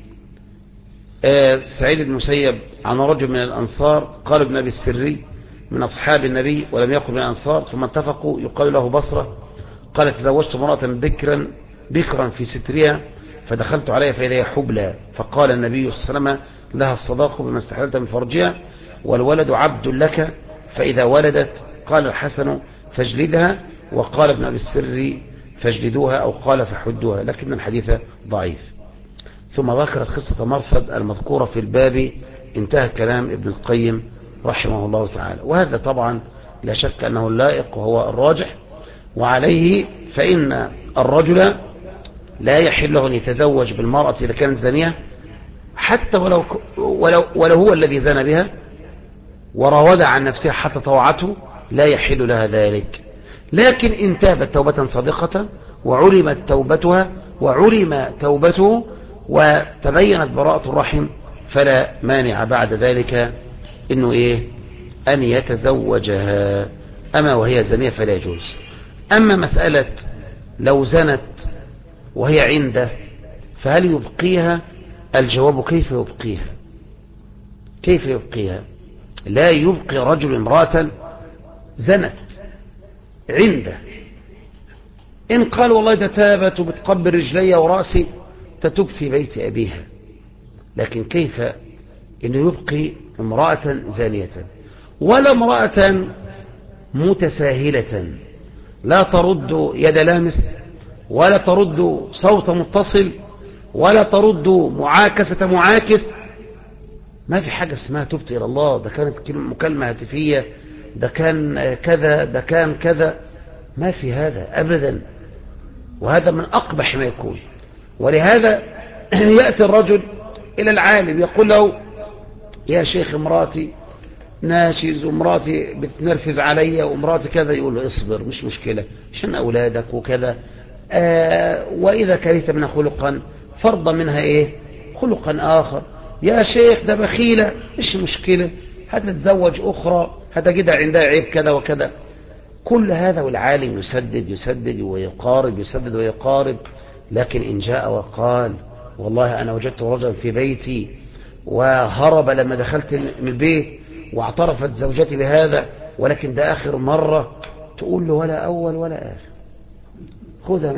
سعيد بن المسيب عن رجل من الأنصار قال ابن أبي السري من أصحاب النبي ولم يقل من الأنصار، ثم اتفقوا يقال له بصرة، قال تزوجت امرأة بكرا في سترها فدخلت عليها فإذا هي حبلى، فقال النبي صلى الله عليه وسلم لها الصداق بما استحللت من فرجها والولد عبد لك، فإذا ولدت قال الحسن فاجلدها، وقال ابن أبي السري فاجلدوها أو قال فحدوها، لكن الحديث ضعيف. ثم ذكرت قصة مرثد المذكورة في الباب، انتهى كلام ابن القيم رحمه الله تعالى. وهذا طبعا لا شك أنه اللائق وهو الراجح، وعليه فإن الرجل لا يحل له أن يتزوج بالمرأة إذا كانت زانية، حتى ولو هو الذي زنى بها وراود عن نفسها حتى طوعته، لا يحل لها ذلك. لكن إن تابت توبة صادقة وعلمت توبتها وعلم توبته وتبينت براءة الرحم، فلا مانع بعد ذلك إنه أن يتزوجها. أما وهي زانية فلا يجوز. أما مسألة لو زنت وهي عنده فهل يبقيها؟ الجواب كيف يبقيها؟ كيف يبقيها؟ لا يبقي رجل امرأة زنت عنده. إن قال والله ده تابت وبتقبل رجلي ورأسي تتوب في بيت أبيها، لكن كيف إنه يبقي امرأة زانية؟ ولا امرأة متساهلة لا ترد يد لامس ولا ترد صوت متصل ولا ترد معاكسة معاكس. ما في حاجة اسمها تبت إلى الله، ده كانت مكالمة هاتفية، ده كان كذا، ده كان كذا، ما في هذا أبدا، وهذا من أقبح ما يكون. ولهذا يأتي الرجل إلى العالم يقول له يا شيخ امراتي ناشز وامراتي بتنرفز علي وامراتي كذا، يقول له اصبر مش مشكلة عشان أولادك وكذا، وإذا كرهت منها خلقا فرض منها خلقا آخر. يا شيخ ده بخيلة مش مشكلة، هتتزوج أخرى هتجدها عندها عيب كذا وكذا. كل هذا والعالم يسدد ويقارب، يسدد ويقارب. لكن إن جاء وقال والله أنا وجدت رجلا في بيتي وهرب لما دخلت من البيت واعترفت زوجتي بهذا، ولكن ده آخر مرة، تقول له ولا أول ولا آخر، خذها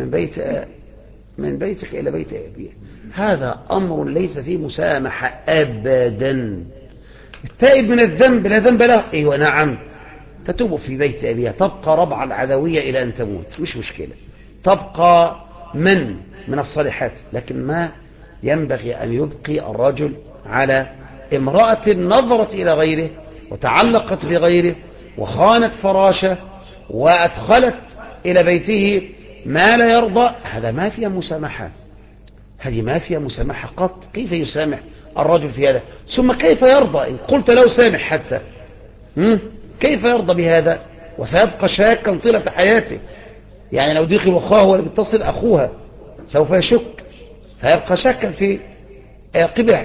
من بيتك إلى بيت أبيها. هذا أمر ليس فيه مسامحة أبدا. التائب من الذنب لا ذنب له، أيوة نعم، تتوب في بيت أبيها، تبقى ربع العدوية إلى أن تموت مش مشكلة، تبقى من الصالحات. لكن ما ينبغي أن يبقي الرجل على امرأة نظرت إلى غيره وتعلقت بغيره وخانت فراشه وأدخلت إلى بيته ما لا يرضى، هذا ما فيها مسامحة، هذه ما فيها مسامحة قط. كيف يسامح الرجل في هذا؟ ثم كيف يرضى إن قلت له سامح حتى؟ كيف يرضى بهذا؟ وسيبقى شاكا طيلة حياته. يعني لو دخل أخاه ولا بيتصل أخوها سوف يشك، فيبقى شاكا في قبح.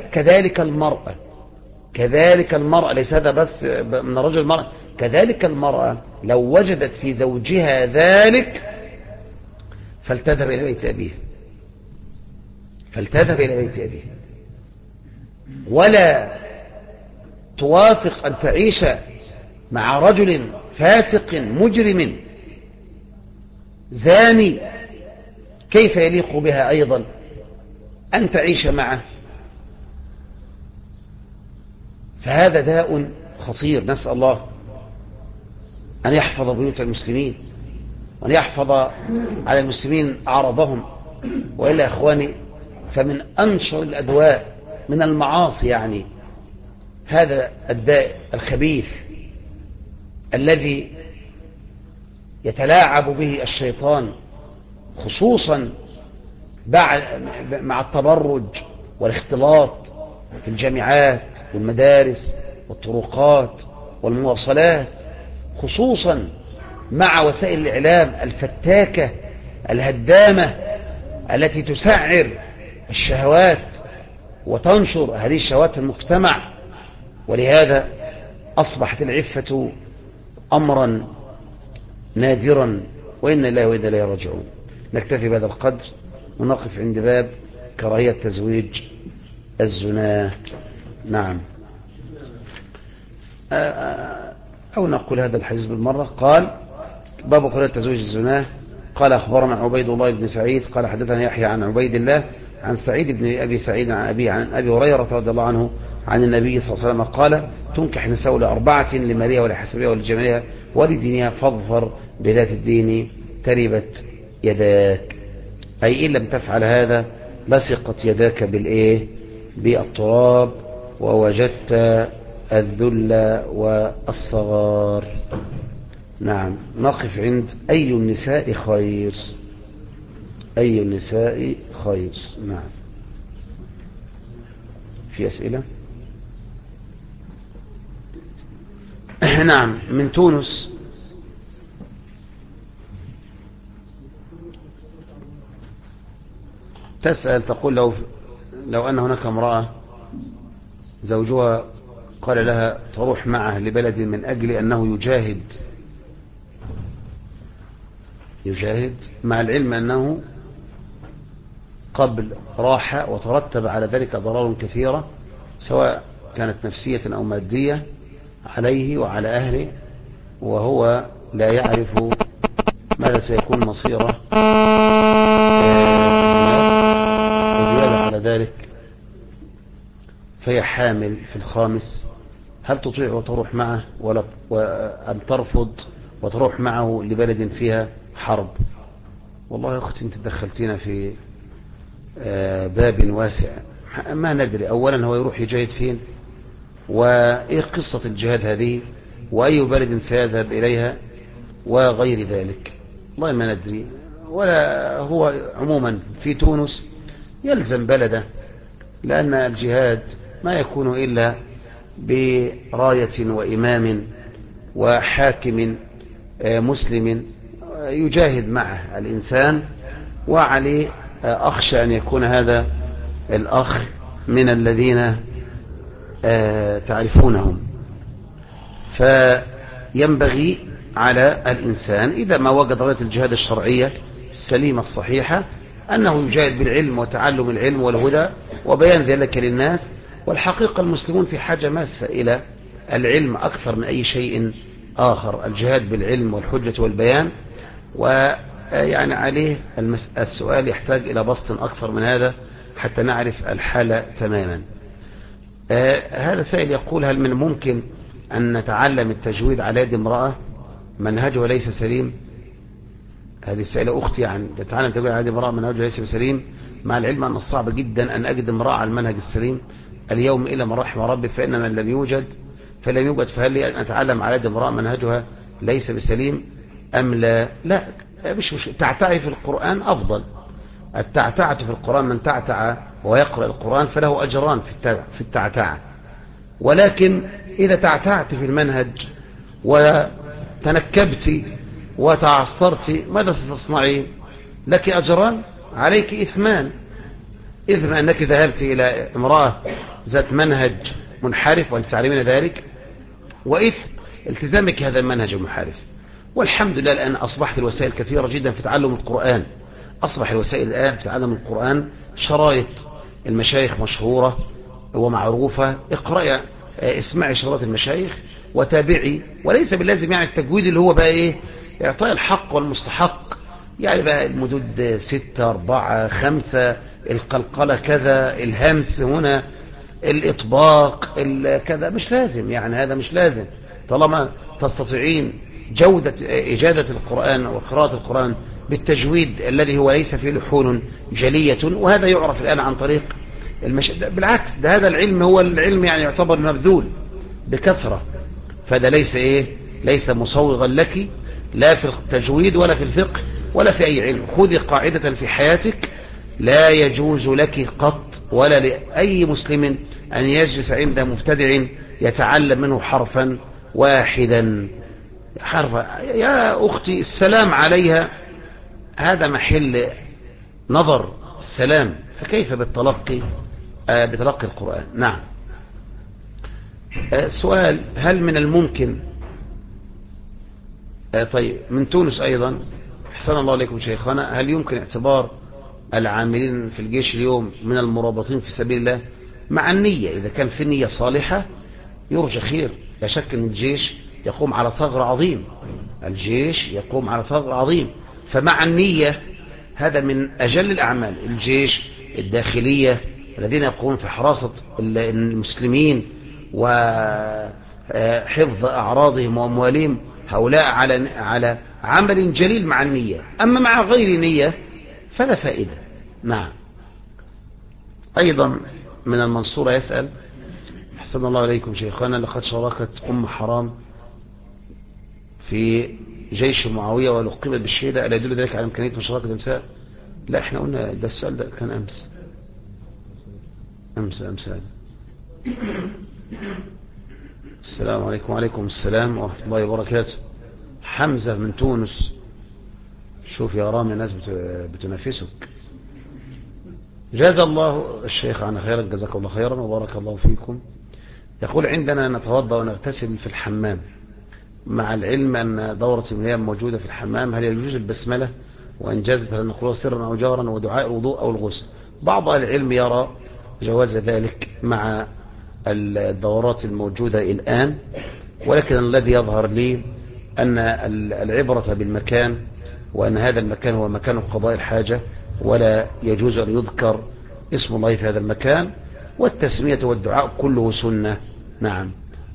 كذلك المرأة ليس هذا بس من رجل المرأة، كذلك المرأة لو وجدت في زوجها ذلك فلتذهب إلى بيت أبيه، ولا توافق أن تعيش مع رجل فاسق مجرم زاني. كيف يليق بها أيضا أن تعيش معه؟ فهذا داء خطير. نسأل الله أن يحفظ بيوت المسلمين وأن يحفظ على المسلمين أعراضهم. وإلا أخواني، فمن أنشر الأدواء من المعاصي يعني هذا الداء الخبيث الذي يتلاعب به الشيطان، خصوصا مع التبرج والاختلاط في الجامعات والمدارس والطرقات والمواصلات، خصوصا مع وسائل الإعلام الفتاكة الهدامة التي تسعر الشهوات وتنشر هذه الشهوات في المجتمع. ولهذا أصبحت العفة أمرا نادرا، وإنا لله وإنا إليه راجعون. نكتفي بهذا القدر ونقف عند باب كراهية تزويج الزنا. نعم، أو نقول هذا الحديث بالمرة. قال باب كراهية تزويج الزنا. قال أخبرنا عبيد الله بن سعيد قال حدثنا يحيى عن عبيد الله عن سعيد بن أبي سعيد عن أبي هريرة رضي الله عنه عن النبي صلى الله عليه وسلم قال تنكح نساء لأربعة: لمالها ولحسبها ولجمالها ولدينها فاظفر بذات الدين تربت يداك. أي إن لم تفعل هذا لصقت يداك بالتراب ووجدت الذل والصغار. نعم، نقف عند أي النساء خير. أي النساء خير. نعم، في أسئلة؟ نعم، من تونس. تسأل تقول لو أن هناك امرأة زوجها قال لها تروح معه لبلد من أجل أنه يجاهد مع العلم أنه قبل راحة وترتب على ذلك ضرر كثيرة سواء كانت نفسية أو مادية عليه وعلى أهله، وهو لا يعرف ماذا سيكون مصيره. وزيادة على ذلك فهي حامل في الخامس. هل تطيع وتروح معه ولا أم ترفض وتروح معه لبلد فيها حرب؟ والله يا أختي أنت دخلتنا في باب واسع ما ندري. أولا هو يروح يجاهد فين؟ وإيه قصة الجهاد هذه؟ وأي بلد سيذهب إليها؟ وغير ذلك والله ما ندري. ولا هو عموما في تونس يلزم بلده، لأن الجهاد ما يكون إلا براية وإمام وحاكم مسلم يجاهد معه الإنسان، وعليه أخشى أن يكون هذا الأخ من الذين تعرفونهم. فينبغي على الإنسان إذا ما وجد غاية الجهاد الشرعية السليمة الصحيحة أنه يجاهد بالعلم وتعلم العلم والهدى وبيان ذلك للناس. والحقيقة المسلمون في حاجة ماسة إلى العلم أكثر من أي شيء آخر، الجهاد بالعلم والحجة والبيان. ويعني عليه السؤال يحتاج إلى بسط أكثر من هذا حتى نعرف الحالة تماما. هذا سائل يقول هل من ممكن أن نتعلم التجويد على يد امرأة منهجها ليس سليم؟ هذه السائلة أختي يعني تتعلم التجويد على يد امرأة منهجها ليس سليم، مع العلم أن الصعب جدا أن أجد امرأة على المنهج السليم اليوم إلى ما رحم ربي، فإن من لم يوجد فلم يوجد، فهل لي أن أتعلم على يد امرأة منهجها ليس بسليم أم لا؟ لا، مش تعتعي في القرآن أفضل. التعتعة في القرآن، من تعتع ويقرأ القرآن فله أجران في التعتعة. ولكن إذا تعتعت في المنهج وتنكبت وتعصرت ماذا ستصنعين؟ لك أجران، عليك إثمان. إثم أنك ذهبت إلى امرأة ذات منهج منحرف وأنت تعلمين ذلك، وإثم التزامك هذا المنهج المنحرف. والحمد لله الآن أصبحت الوسائل كثيرة جدا في تعلم القرآن. أصبح الوسائل الآن في تعلم القرآن شرايط المشايخ مشهورة ومعروفة، اقرأي اسمعي شرايط المشايخ وتابعي. وليس باللازم يعني التجويد اللي هو بقى ايه، اعطاء الحق والمستحق، يعني بقى المدود 6 4 5، القلقلة كذا، الهمس هنا، الإطباق كذا، مش لازم يعني، هذا مش لازم. طالما تستطيعين جودة إجادة القرآن وقراءة القرآن بالتجويد الذي هو ليس فيه لحون جلية، وهذا يعرف الآن عن طريق بالعكس، ده هذا العلم هو العلم يعني يعتبر مبذول بكثرة. فده ليس ايه، ليس مصوغا لك لا في التجويد ولا في الفقه ولا في أي علم. خذي قاعدة في حياتك، لا يجوز لك قط ولا لأي مسلم أن يجلس عند مبتدع يتعلم منه حرفا واحدا. حرفا يا أختي السلام عليها، هذا محل نظر السلام، فكيف بالتلقي بتلقي القرآن؟ نعم. سؤال: هل من الممكن طيب من تونس أيضا، أحسن الله عليكم شيخنا، هل يمكن اعتبار العاملين في الجيش اليوم من المرابطين في سبيل الله؟ مع النية، إذا كان في النية صالحة يرجى خير. لا شك أن الجيش يقوم على ثغر عظيم، الجيش يقوم على ثغر عظيم، فمع النية هذا من أجل الأعمال. الجيش، الداخلية، الذين يقومون في حراسة المسلمين وحفظ أعراضهم وأموالهم، هؤلاء على عمل جليل مع النية. أما مع غير نية فلا فائدة. نعم. أيضا من المنصورة يسأل: أحسن الله عليكم شيخنا، لقد شاركت أم حرام في جيش معاوية ولقبت بالشهادة، ألا يدل ذلك على إمكانية مشاركة النساء؟ لا، احنا قلنا ده السؤال ده كان أمس هذا. السلام عليكم. وعليكم السلام ورحمة الله وبركاته. حمزة من تونس، شوف يا رامي الناس بتنافسك. جزا الله الشيخ عن خيرا، جزاك الله خيرا وبارك الله فيكم. يقول: عندنا نتوضأ ونغتسل في الحمام، مع العلم أن دورة المياه موجودة في الحمام، هل يجوز البسملة؟ وإن جازت هل نقولها سرا أو جهرا، ودعاء الوضوء أو الغسل؟ بعض أهل العلم يرى جواز ذلك مع الدورات الموجودة الآن، ولكن الذي يظهر لي أن العبرة بالمكان، وأن هذا المكان هو مكان قضاء الحاجة، ولا يجوز أن يذكر اسم الله في هذا المكان، والتسمية والدعاء كله سنة. نعم.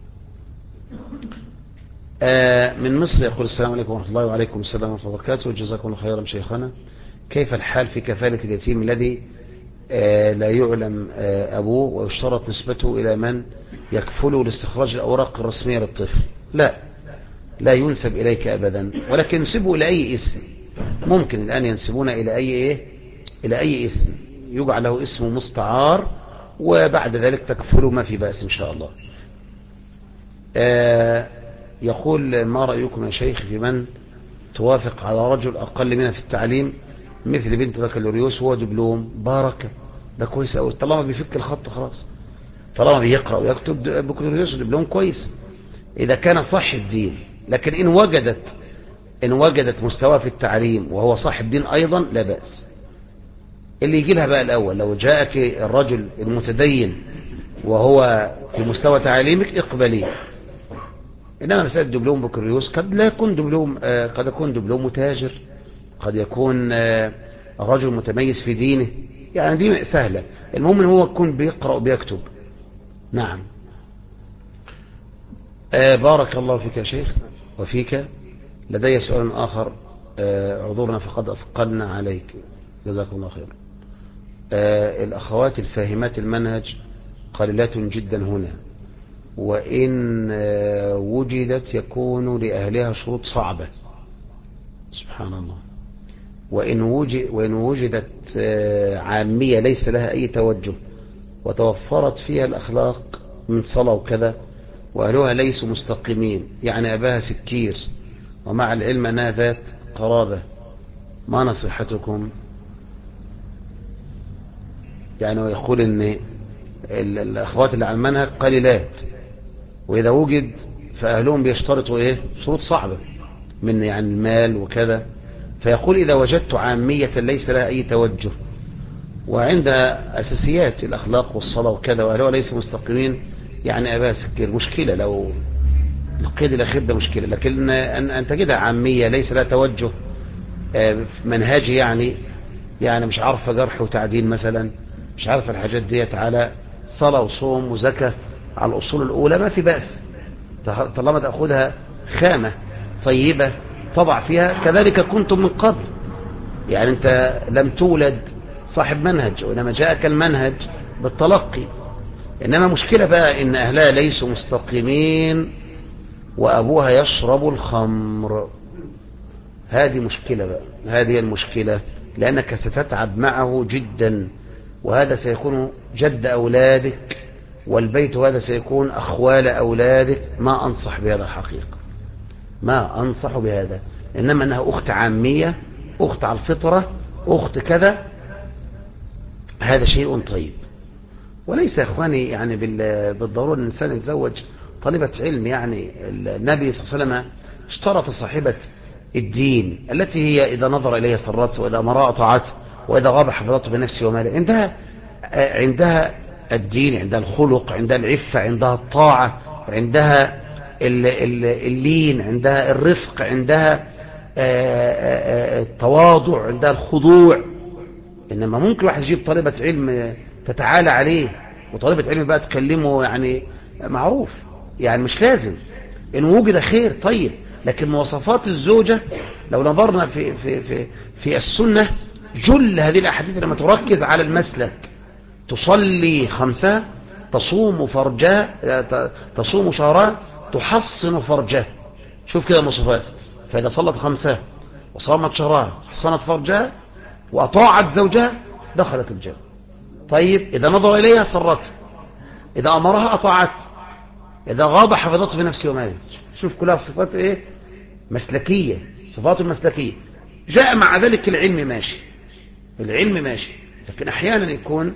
من مصر يقول: السلام عليكم ورحمة الله. وعليكم السلام ورحمة الله وبركاته، جزاكم الله خيرا شيخنا. كيف الحال في كفالة اليتيم الذي لا يعلم أبوه ويشترط نسبته إلى من يكفله لاستخراج الأوراق الرسمية للطفل؟ لا ينسب إليك أبدا، ولكن ينسبه إلى أي اسم. ممكن الآن ينسبون إلى أي اسم يجعل له اسم مستعار، وبعد ذلك تكفله، ما في بأس إن شاء الله. يقول: ما رأيكم يا شيخ في من توافق على رجل أقل منها في التعليم مثل بنت بكالوريوس هو دبلوم؟ بارك، ده كويس أوي، طالما بيفك الخط خلاص، طالما بيقرأ ويكتب بكالوريوس ودبلوم كويس إذا كان صاحب دين. لكن إن وجدت مستوى في التعليم وهو صاحب دين أيضا لا بأس. اللي يجي لها بقى الأول، لو جاءك الرجل المتدين وهو في مستوى تعليمك اقبليه. إنما مسألة دبلوم بكالوريوس قد لا يكون دبلوم، قد يكون دبلوم متاجر، قد يكون رجل متميز في دينه، يعني دي سهلة. المهم إن هو يكون بيقرأ وبيكتب. نعم. بارك الله فيك يا شيخ وفيك. لدي سؤال آخر، عذورنا فقد أثقلنا عليك، جزاكم الله خير. الأخوات الفاهمات المنهج قليلات جدا هنا، وإن وجدت يكون لأهلها شروط صعبة. سبحان الله. وإن وجدت عامية ليس لها أي توجه وتوفرت فيها الأخلاق من صلاة وكذا وأهلها ليسوا مستقيمين، يعني أباها سكير ومع العلم أنها ذات قرابة، ما نصيحتكم؟ يعني ويقول أن الأخوات اللي على المنهج قليلات، وإذا وجد فأهلهم بيشترطوا إيه؟ شروط صعبة من يعني المال وكذا. فيقول إذا وجدت عامية ليس لها أي توجه وعندها أساسيات الأخلاق والصلاة وكذا وأهلها ليسوا مستقيمين، يعني أباها سكير، مشكلة. لو القيد الأخير ده مشكلة. لكن أن تجدها عامية ليس لها توجه منهجي، يعني مش عارفة جرح وتعديل مثلا، مش عارفة الحاجات ديت على صلاة وصوم وزكاة على الأصول الأولى، ما في بأس طالما تأخذها خامة طيبة تضع فيها. كذلك كنتم من قبل، يعني أنت لم تولد صاحب منهج وإنما جاءك المنهج بالتلقي. إنما مشكلة بقى إن أهلها ليسوا مستقيمين وأبوها يشرب الخمر، هذه مشكلة بقى، هذه المشكلة، لأنك ستتعب معه جدا، وهذا سيكون جد أولادك، والبيت هذا سيكون أخوال أولادك. ما أنصح بهذا الحقيقة، ما أنصح بهذا. إنما أنها أخت عامية، أخت على الفطرة، أخت كذا، هذا شيء طيب. وليس يا إخواني يعني بالضرورة أن الإنسان يتزوج طالبة علم. يعني النبي صلى الله عليه وسلم اشترط صاحبة الدين التي هي إذا نظر إليها سرته وإذا أمرها أطاعته وإذا غاب حفظته بنفسه وماله. عندها الدين، عندها الخلق، عندها العفة، عندها الطاعة، عندها اللين، عندها الرفق، عندها التواضع، عندها الخضوع. إنما ممكن واحد يجيب طالبة علم تتعالى عليه، وطالبة علم بقى تكلمه يعني معروف، يعني مش لازم. إن وجد خير طيب، لكن مواصفات الزوجة لو نظرنا في السنة جل هذه الأحاديث لما تركز على المسلك: تصلي 5، تصوم تصوم شهرها، تحصن فرجها. شوف كده مواصفات. فإذا صلت 5 وصامت شهرها، حصنت فرجها وأطاعت زوجها، دخلت الجنة. طيب إذا نظر إليها سرت، إذا أمرها أطاعت، إذا غاب حفظته في نفسه وماله. شوف كلها صفات إيه؟ مسلكية، صفات مسلكية. جاء مع ذلك العلم ماشي، العلم ماشي، لكن أحيانا يكون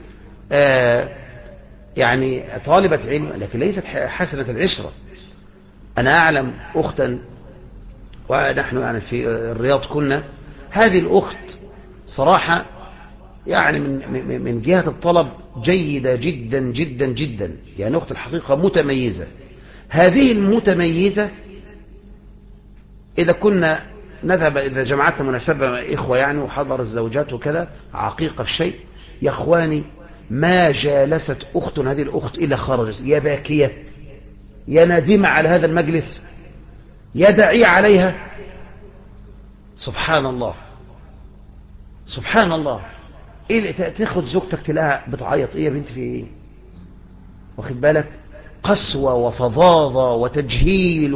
يعني طالبة علم لكن ليست حسنة العشرة. أنا أعلم أختا، ونحن يعني في الرياض كنا، هذه الأخت صراحة يعني من جهة الطلب جيدة جدا جدا جدا، يعني أخت الحقيقة متميزة. هذه المتميزة إذا كنا نذهب، إذا جمعتنا مناسبة إخوة يعني وحضر الزوجات وكذا عقيقة في شيء، يا أخواني ما جالست أخت هذه الأخت إلا خرجت يا باكية، يا نادمة على هذا المجلس، يا داعية عليها. سبحان الله، سبحان الله. إيه تاخد زوجتك تلاقيها بتعيط؟ إيه يا بنت في إيه؟ واخد بالك؟ قسوة وفظاظة وتجهيل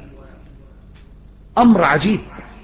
وأمر عجيب.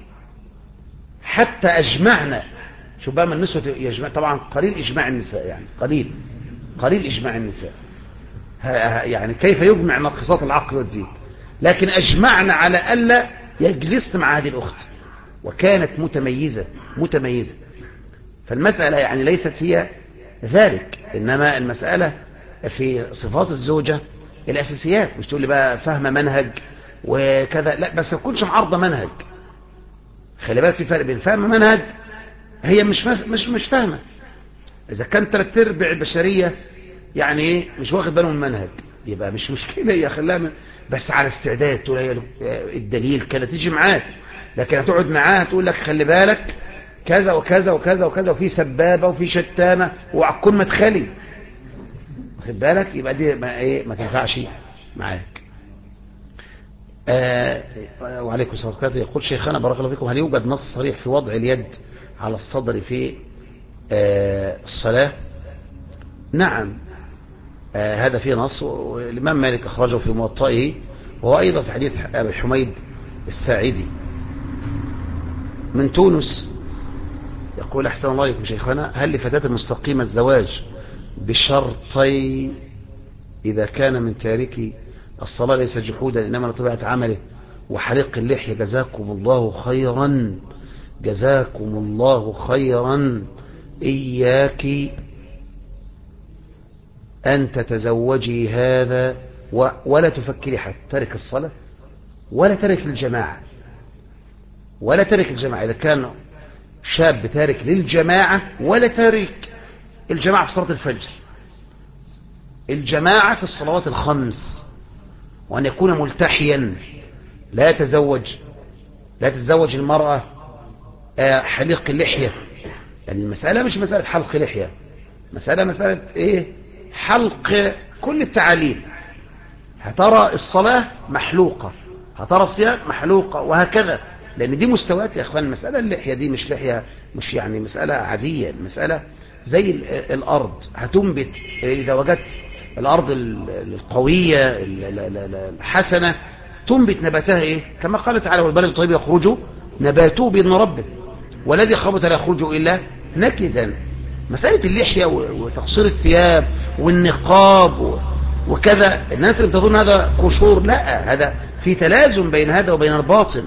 حتى أجمعنا، شو بقى من النسوة يجمع، طبعا قليل إجماع النساء، يعني قليل إجماع النساء، يعني كيف يجمع ناقصات العقل والدين. لكن أجمعنا على ألا يجلس مع هذه الأخت، وكانت متميزة. فالمسألة يعني ليست هي ذلك، إنما المسألة في صفات الزوجة الأساسيات. مش تقول لي بقى فاهمة منهج وكذا، لا، بس ما تكونش معارضة منهج. خلي بالك في فرق بين فاهمة منهج، هي مش فاهمة. إذا كان 3/4 البشرية يعني إيه مش واخد باله من المنهج، يبقى مش مشكلة، هي خلاها بس على استعداد تقول هي الدليل كده تيجي معاك. لكن هتقعد معاها تقول لك خلي بالك كذا وكذا وكذا وكذا، وفي سبابة وفي شتامة وعكون مدخلي، واخد بالك؟ يبقى دي ما تنفعش معاك. وعليكم السلام ورحمة الله. يقول شيخنا بارك الله فيكم: هل يوجد نص صريح في وضع اليد على الصدر في الصلاة؟ نعم، هذا فيه نص، والإمام مالك أخرجه في موطئه، وهو أيضا في حديث أبي حميد الساعدي من تونس. يقول: أحسن الله عليكم شيخنا، هل لفتاة المستقيمة الزواج بشرطي إذا كان من تارك الصلاة ليس جحودا إنما لطبيعة عمله وحلق اللحية؟ جزاكم الله خيرا، جزاكم الله خيرا. إياك أن تتزوجي هذا ولا تفكري حتى ترك الصلاة ولا ترك الجماعة ولا ترك الجماعة. إذا كان شاب تارك للجماعة ولا تارك الجماعة في صلاة الفجر، الجماعة في الصلوات الخمس، وأن يكون ملتحيا. لا تتزوج المرأة حليق اللحية، يعني المسألة مش مسألة حلق لحية، مسألة إيه؟ حلق كل التعاليم. هترى الصلاة محلوقة، هترى الصيام محلوقة، وهكذا. لأن دي مستويات يا أخوان. المسألة اللحية دي مش لحية، مش يعني مسألة عادية، مسألة زي الأرض هتنبت. إذا وجدت الأرض القوية الحسنة تنبت نباتها إيه؟ كما قال تعالى: والبلد الطيب يخرج نباته بإذن ربه والذي خبث لا يخرج إلا نكدا. مسألة اللحية وتقصير الثياب والنقاب وكذا، الناس اللي تظن هذا قشور، لا، هذا في تلازم بين هذا وبين الباطن.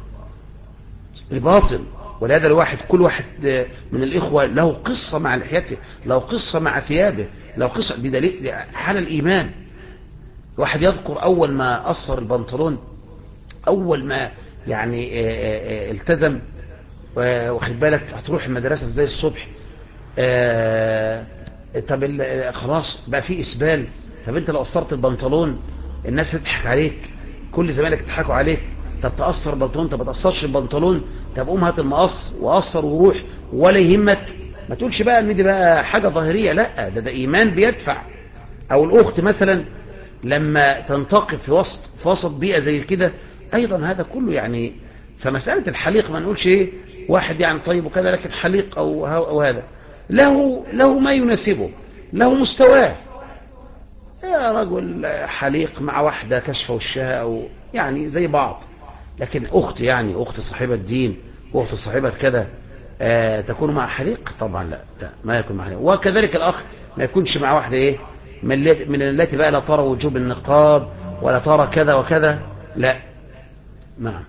ولهذا كل واحد من الإخوة له قصة مع لحيته، له قصة مع ثيابه، له قصة. بدليل حال الإيمان. واحد يذكر أول ما قصر البنطلون، أول ما يعني التزم، واخد بالك، هتروح المدرسة زي الصبح، طب خلاص بقى في إسبال. طب انت لو قصرت البنطلون الناس هتضحك عليك، كل زمانك يضحكوا عليك. طب تقصر البنطلون، طب ما تقصرش البنطلون، طب قوم هات المقص وقصر وروح ولا يهمك. ما تقولش بقى ان دي بقى حاجة ظاهرية، لا، ده ايمان بيدفع. او الاخت مثلا لما تنتقف في وسط بيئة زي كده، ايضا هذا كله يعني. فمسألة الحليق ما نقولش ايه واحد يعني طيب وكذا، لكن حليق او هذا له ما يناسبه، له مستواه. يا رجل حليق مع واحدة كشف وشها او يعني زي بعض، لكن اخت صاحبة دين واخت صاحبة كذا تكون مع حليق؟ طبعا لا، ما يكون مع حليق. وكذلك الاخ ما يكونش مع واحدة ايه من التي بقى لا ترى وجوب النقاب ولا ترى كذا وكذا، لا. نعم.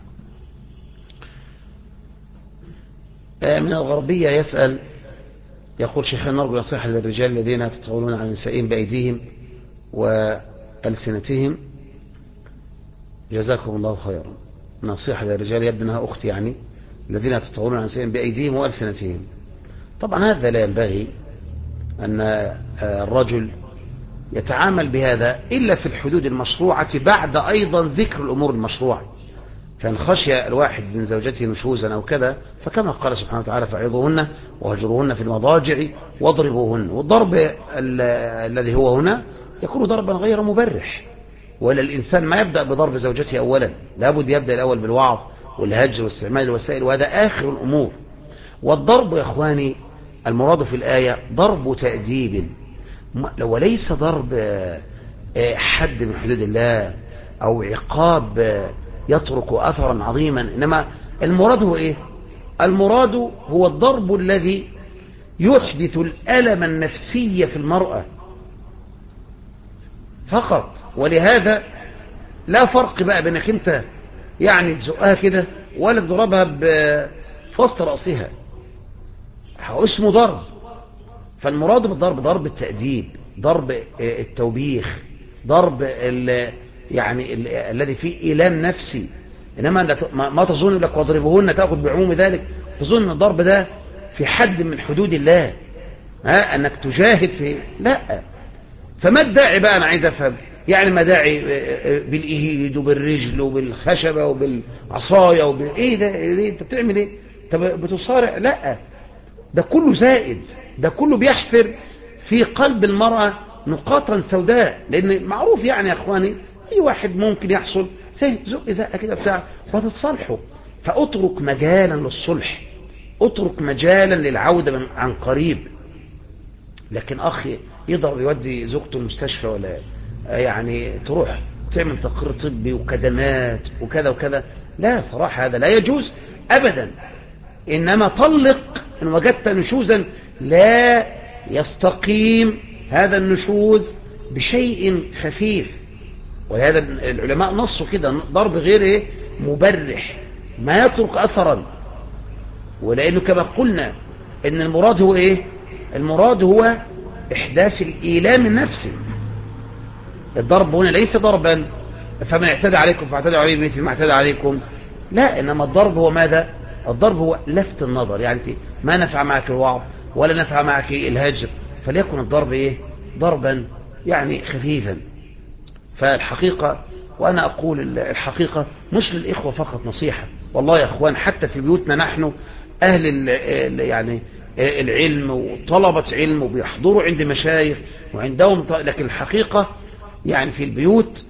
من الغربية يسأل، يقول: شيخنا، نرجو نصيحة للرجال الذين يتطاولون على نسائهم بأيديهم وألسنتهم، جزاكم الله خيرا. نصيحة للرجال، يبدو أنها أختي يعني، الذين يتطاولون على نسائهم بأيديهم وألسنتهم. طبعا هذا لا ينبغي أن الرجل يتعامل بهذا إلا في الحدود المشروعة، بعد أيضا ذكر الأمور المشروعة. فإن خشي الواحد من زوجته نشوزا أو كذا، فكما قال سبحانه وتعالى: فعظوهن وهجروهن في المضاجع واضربوهن. والضرب الذي هو هنا يكون ضربا غير مبرح، ولا الإنسان ما يبدأ بضرب زوجته أولا، لابد يبدأ الأول بالوعظ والهجر واستعمال الوسائل، وهذا آخر الأمور. والضرب يا إخواني المراد في الآية ضرب تأديب، وليس ضرب حد من حدود الله أو عقاب يترك أثرا عظيما. إنما المراد هو إيه؟ المراد هو الضرب الذي يحدث الألم النفسي في المرأة فقط. ولهذا لا فرق بقى بينك انت يعني تزقها كده ولا تضربها بفصل رأسها، اسمه ضرب. فالمراد بالضرب ضرب التأديب، ضرب التوبيخ، ضرب يعني الذي فيه إيلام نفسي. إنما ما تظن لك واضربوهن تأخذ بعموم ذلك، تظن الضرب ده في حد من حدود الله، أنك تجاهد في، لا. فما الداعي بقى؟ أنا عايز أفهم يعني ما داعي بالإيد وبالرجل وبالخشبة وبالعصاية إيه ده؟ أنت بتعمل إيه؟ أنت بتصارع؟ لا، ده كله زائد، ده كله بيحفر في قلب المرأة نقاطا سوداء. لأن معروف يعني يا أخواني، أي واحد ممكن يحصل زق كده بتاع وتتصالحوا. فأترك مجالا للصلح، أترك مجالا للعودة عن قريب. لكن أخ يضرب يودي زوجته المستشفى، ولا يعني تروح تعمل تقرير طبي وكدمات وكذا وكذا، لا صراحة هذا لا يجوز أبدا. إنما طلق إن وجدت نشوزا، لا يستقيم هذا النشوز بشيء خفيف. ولهذا العلماء نصوا كده ضرب غير مبرح ما يترك أثرا. ولأنه كما قلنا إن المراد هو المراد هو إحداث الإيلام النفسي. الضرب هنا ليس ضربا فمن اعتدى عليكم فاعتدوا عليه بمثل ما اعتدى عليكم، لا، إنما الضرب هو ماذا؟ الضرب هو لفت النظر، يعني ما نفع معك الوعظ ولا نفع معك الهجر، فليكن الضرب ضربا يعني خفيفا. فالحقيقة، وأنا أقول الحقيقة مش للإخوة فقط نصيحة، والله يا أخوان حتى في بيوتنا نحن أهل يعني العلم وطلبة علم وبيحضروا عند مشايخ وعندهم، لكن الحقيقة يعني في البيوت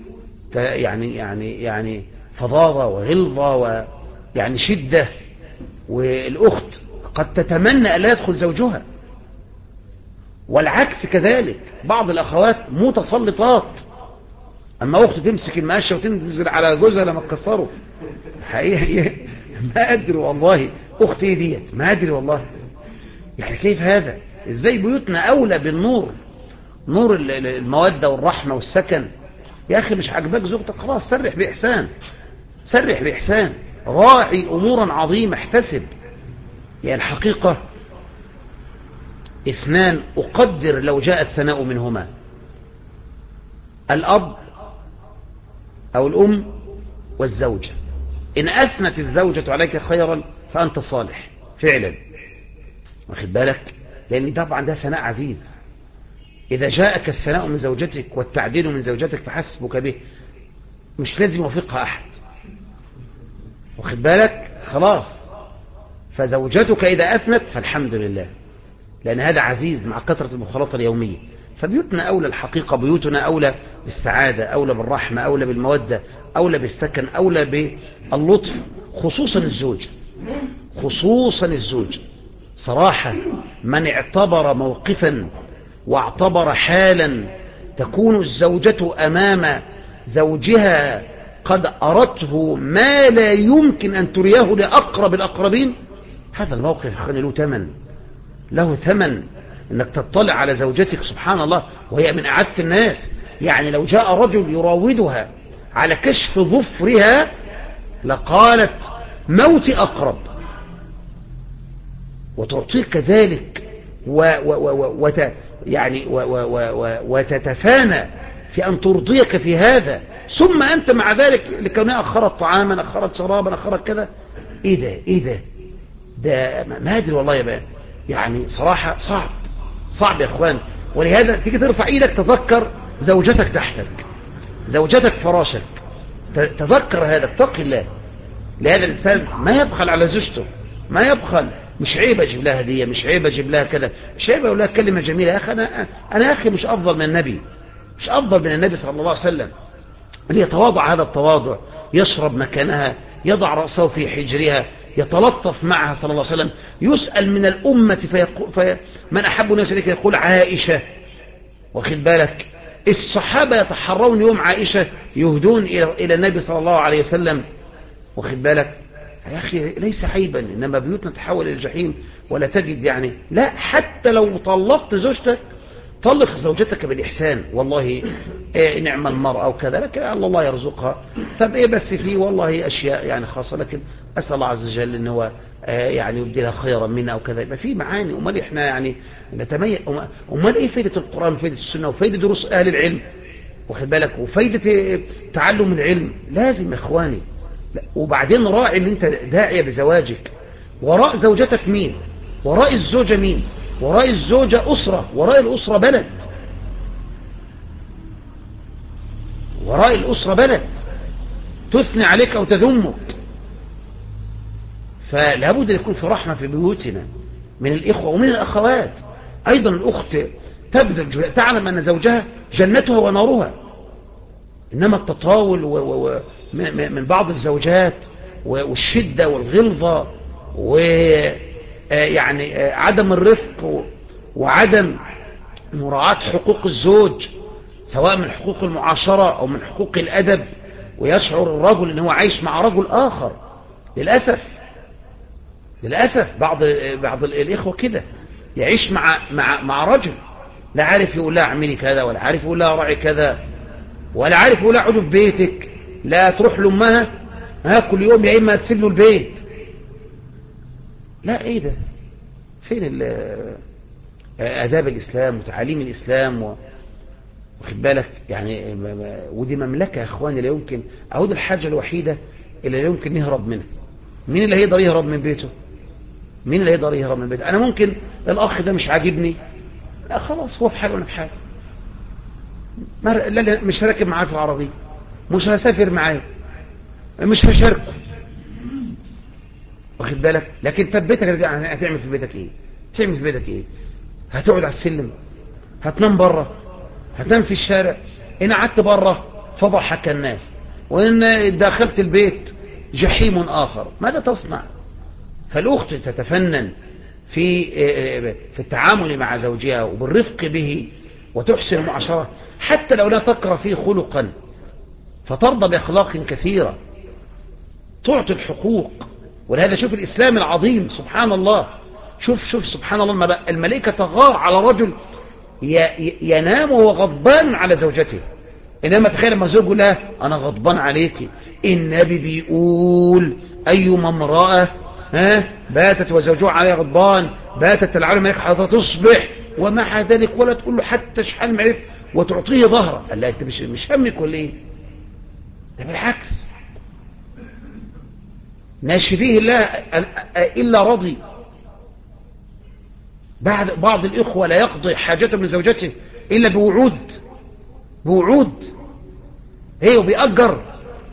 يعني فظاظة وغلظة ويعني شدة، والأخت قد تتمنى ألا يدخل زوجها، والعكس كذلك. بعض الأخوات متسلطات، أما أخت تمسك المقشة وتنزل على جوزها لما تكسره، حقيقة ما أدري والله أختي ديت، ما أدري والله يعني كيف هذا. إزاي بيوتنا أولى بالنور، نور المودة والرحمة والسكن. يا أخي مش عجبك زوجتك، خلاص سرح بإحسان، سرح بإحسان، راعي أمورا عظيمة، احتسب. يعني الحقيقة اثنان أقدر لو جاء الثناء منهما، الأب أو الأم والزوجة. إن أثنت الزوجة عليك خيرا فأنت صالح فعلا، واخد بالك، لأن طبعا ده ثناء عزيز. إذا جاءك الثناء من زوجتك والتعديل من زوجتك فحسبك به، مش لازم يوافقها أحد، واخد بالك، خلاص. فزوجتك إذا أثنت فالحمد لله، لأن هذا عزيز مع كثرة المخالطة اليومية. فبيوتنا أولى الحقيقة، بيوتنا أولى بالسعادة، أولى بالرحمة، أولى بالمودة، أولى بالسكن، أولى باللطف، خصوصا الزوج، خصوصا الزوج. صراحة من اعتبر موقفا واعتبر حالا تكون الزوجة أمام زوجها قد أرته ما لا يمكن أن تريه لأقرب الأقربين، هذا الموقف له ثمن، له ثمن. انك تطلع على زوجتك سبحان الله وهي من أعز الناس، يعني لو جاء رجل يراودها على كشف ظفرها لقالت موتي أقرب، وتعطيك كذلك وتتفانى في أن ترضيك في هذا، ثم أنت مع ذلك لكونها أخرت طعاما، أخرت شرابا، أخرت كذا. إيه ده ما أدري والله يا بقى، يعني صراحة صعب يا أخوان. ولهذا تيجي ترفع إيدك تذكر زوجتك تحتك، زوجتك فراشك، تذكر هذا، اتق الله. لهذا الإنسان ما يبخل على زوجته، ما يبخل. مش عيب أجيب لها هدية، مش عيب أجيب لها كذا، مش عيب أقول لها كلمة جميلة. يا أخي أنا يا أخي مش أفضل من النبي، مش أفضل من النبي صلى الله عليه وسلم، أن يتواضع هذا التواضع، يشرب مكانها، يضع رأسه في حجرها، يتلطف معها صلى الله عليه وسلم. يسأل من الأمة من أحب الناس إليك يقول عائشة، واخد بالك. الصحابة يتحرون يوم عائشة يهدون إلى النبي صلى الله عليه وسلم، واخد بالك. يا أخي ليس عيبا، إنما بيوتنا تحول إلى الجحيم ولا تجد يعني. لا، حتى لو طلقت زوجتك طلق زوجتك بالإحسان، والله نعم المرأة وكذا، لكن الله يرزقها. طب إيه بس فيه والله أشياء يعني خاصة، لكن أسأل الله عز وجل إن هو يعني يبدلها خيرا منا أو كذا، يبقى في معاني. أمال إحنا يعني نتميز، أمال إيه فايدة القرآن وفايدة السنة وفايدة دروس أهل العلم، واخد بالك، وفايدة تعلم العلم؟ لازم يا إخواني. وبعدين راعي إن أنت داعية بزواجك، وراء زوجتك مين؟ وراء الزوجة مين؟ وراء الزوجة أسرة، وراء الأسرة بلد، وراء الأسرة بلد تثني عليك أو تذمك. فلابد أن يكون في رحمة في بيوتنا من الإخوة ومن الأخوات. أيضا الأخت تبذل، تعلم أن زوجها جنتها ونارها، إنما التطاول من بعض الزوجات والشدة والغلظة ويعني عدم الرفق وعدم مراعاة حقوق الزوج، سواء من حقوق المعاشرة أو من حقوق الأدب، ويشعر الرجل أنه عايش مع رجل آخر. للأسف بعض الإخوة كده يعيش مع رجل لا عارف يقول لها اعملي كذا، ولا عارف يقول لها راعي كذا، ولا عارف يقول لها اقعدي في بيتك، لا تروح لأمها كل يوم يا إما تسيب له البيت. لا، إيه ده؟ فين آداب الإسلام وتعاليم الإسلام واخد بالك يعني؟ ودي مملكة يا أخواني لا يمكن، أهود الحاجة الوحيدة اللي لا يمكن يهرب منها. مين اللي هيقدر يهرب من بيته؟ مين اللي هيقدر يهرب من بيته؟ أنا ممكن الأخ ده مش عاجبني، لا خلاص هو في حاله وأنا في حاله، لا مش هركب معاه في العربية، مش هسافر معاه، مش هشاركه، واخد بالك؟ لكن طب بيتك هتعمل في بيتك ايه؟ تعمل في بيتك ايه؟ هتقعد على السلم؟ هتنام بره؟ هتنام في الشارع؟ ان قعدت بره فضحك الناس، وان داخلت البيت جحيم اخر، ماذا تصنع؟ فالاخت تتفنن في التعامل مع زوجها وبالرفق به، وتحسن المعاشرة حتى لو لا تكره فيه خلقا، فترضى بأخلاق كثيرة، تعطي الحقوق. ولهذا شوف الإسلام العظيم سبحان الله، شوف سبحان الله، الملائكة تغار على رجل ينام وهو غضبان على زوجته. إنما تخيل لما زوجه لها أنا غضبان عليك، النبي بيقول أيما امرأة باتت وزوجها عليها غضبان باتت العالم الملائكة حتى تصبح، ومع ذلك ولا تقول له حتى شحال معرف وتعطيه ظهره. قال لا أنت مش همك ولا إيه؟ ده بالعكس، ناشفيه الله إلا رضي. بعض الإخوة لا يقضي حاجته من زوجته إلا بوعود هي وبيأجر.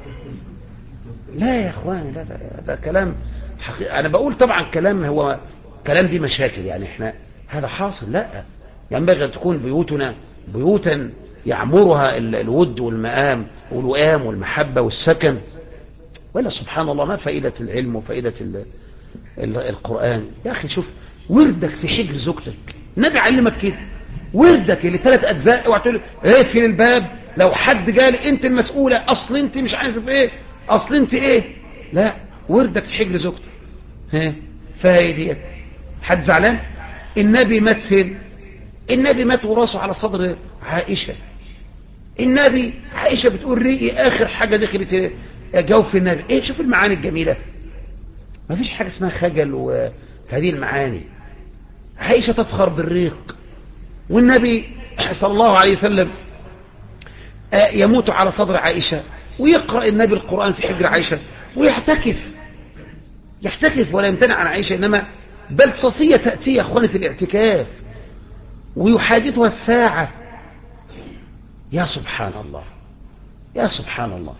لا يا اخوان، لا ده كلام حقيقي. انا بقول طبعا كلام، هو كلام دي مشاكل يعني، احنا هذا حاصل. لا، ينبغي ان تكون بيوتنا بيوتا يعمرها الود والوئام والمحبة والسكن. ولا سبحان الله، ما فائدة العلم وفائدة القرآن يا اخي؟ شوف وردك في حجر زوجتك، النبي علمك كده، وردك اللي 3 أجزاء، اوعى تقول اقفل الباب لو حد قال انت المسؤولة، اصل انت مش عارف ايه، اصل انت ايه. لا، وردك في حجر زوجتك. فايديت حد زعلان؟ النبي مات فين؟ النبي مات وراسه على صدر عائشة. عائشة بتقول ريقي اخر حاجة دخلت جوف النبي. ايه، شوف المعاني الجميلة، ما فيش حاجة اسمها خجل وهذه المعاني. عائشة تفخر بالريق، والنبي صلى الله عليه وسلم يموت على صدر عائشة، ويقرأ النبي القرآن في حجر عائشة، ويحتكف ولا يمتنع عن عائشة. إنما بل صفية تأتي يا أخواني في الاعتكاف ويحادثها الساعة. يا سبحان الله، يا سبحان الله.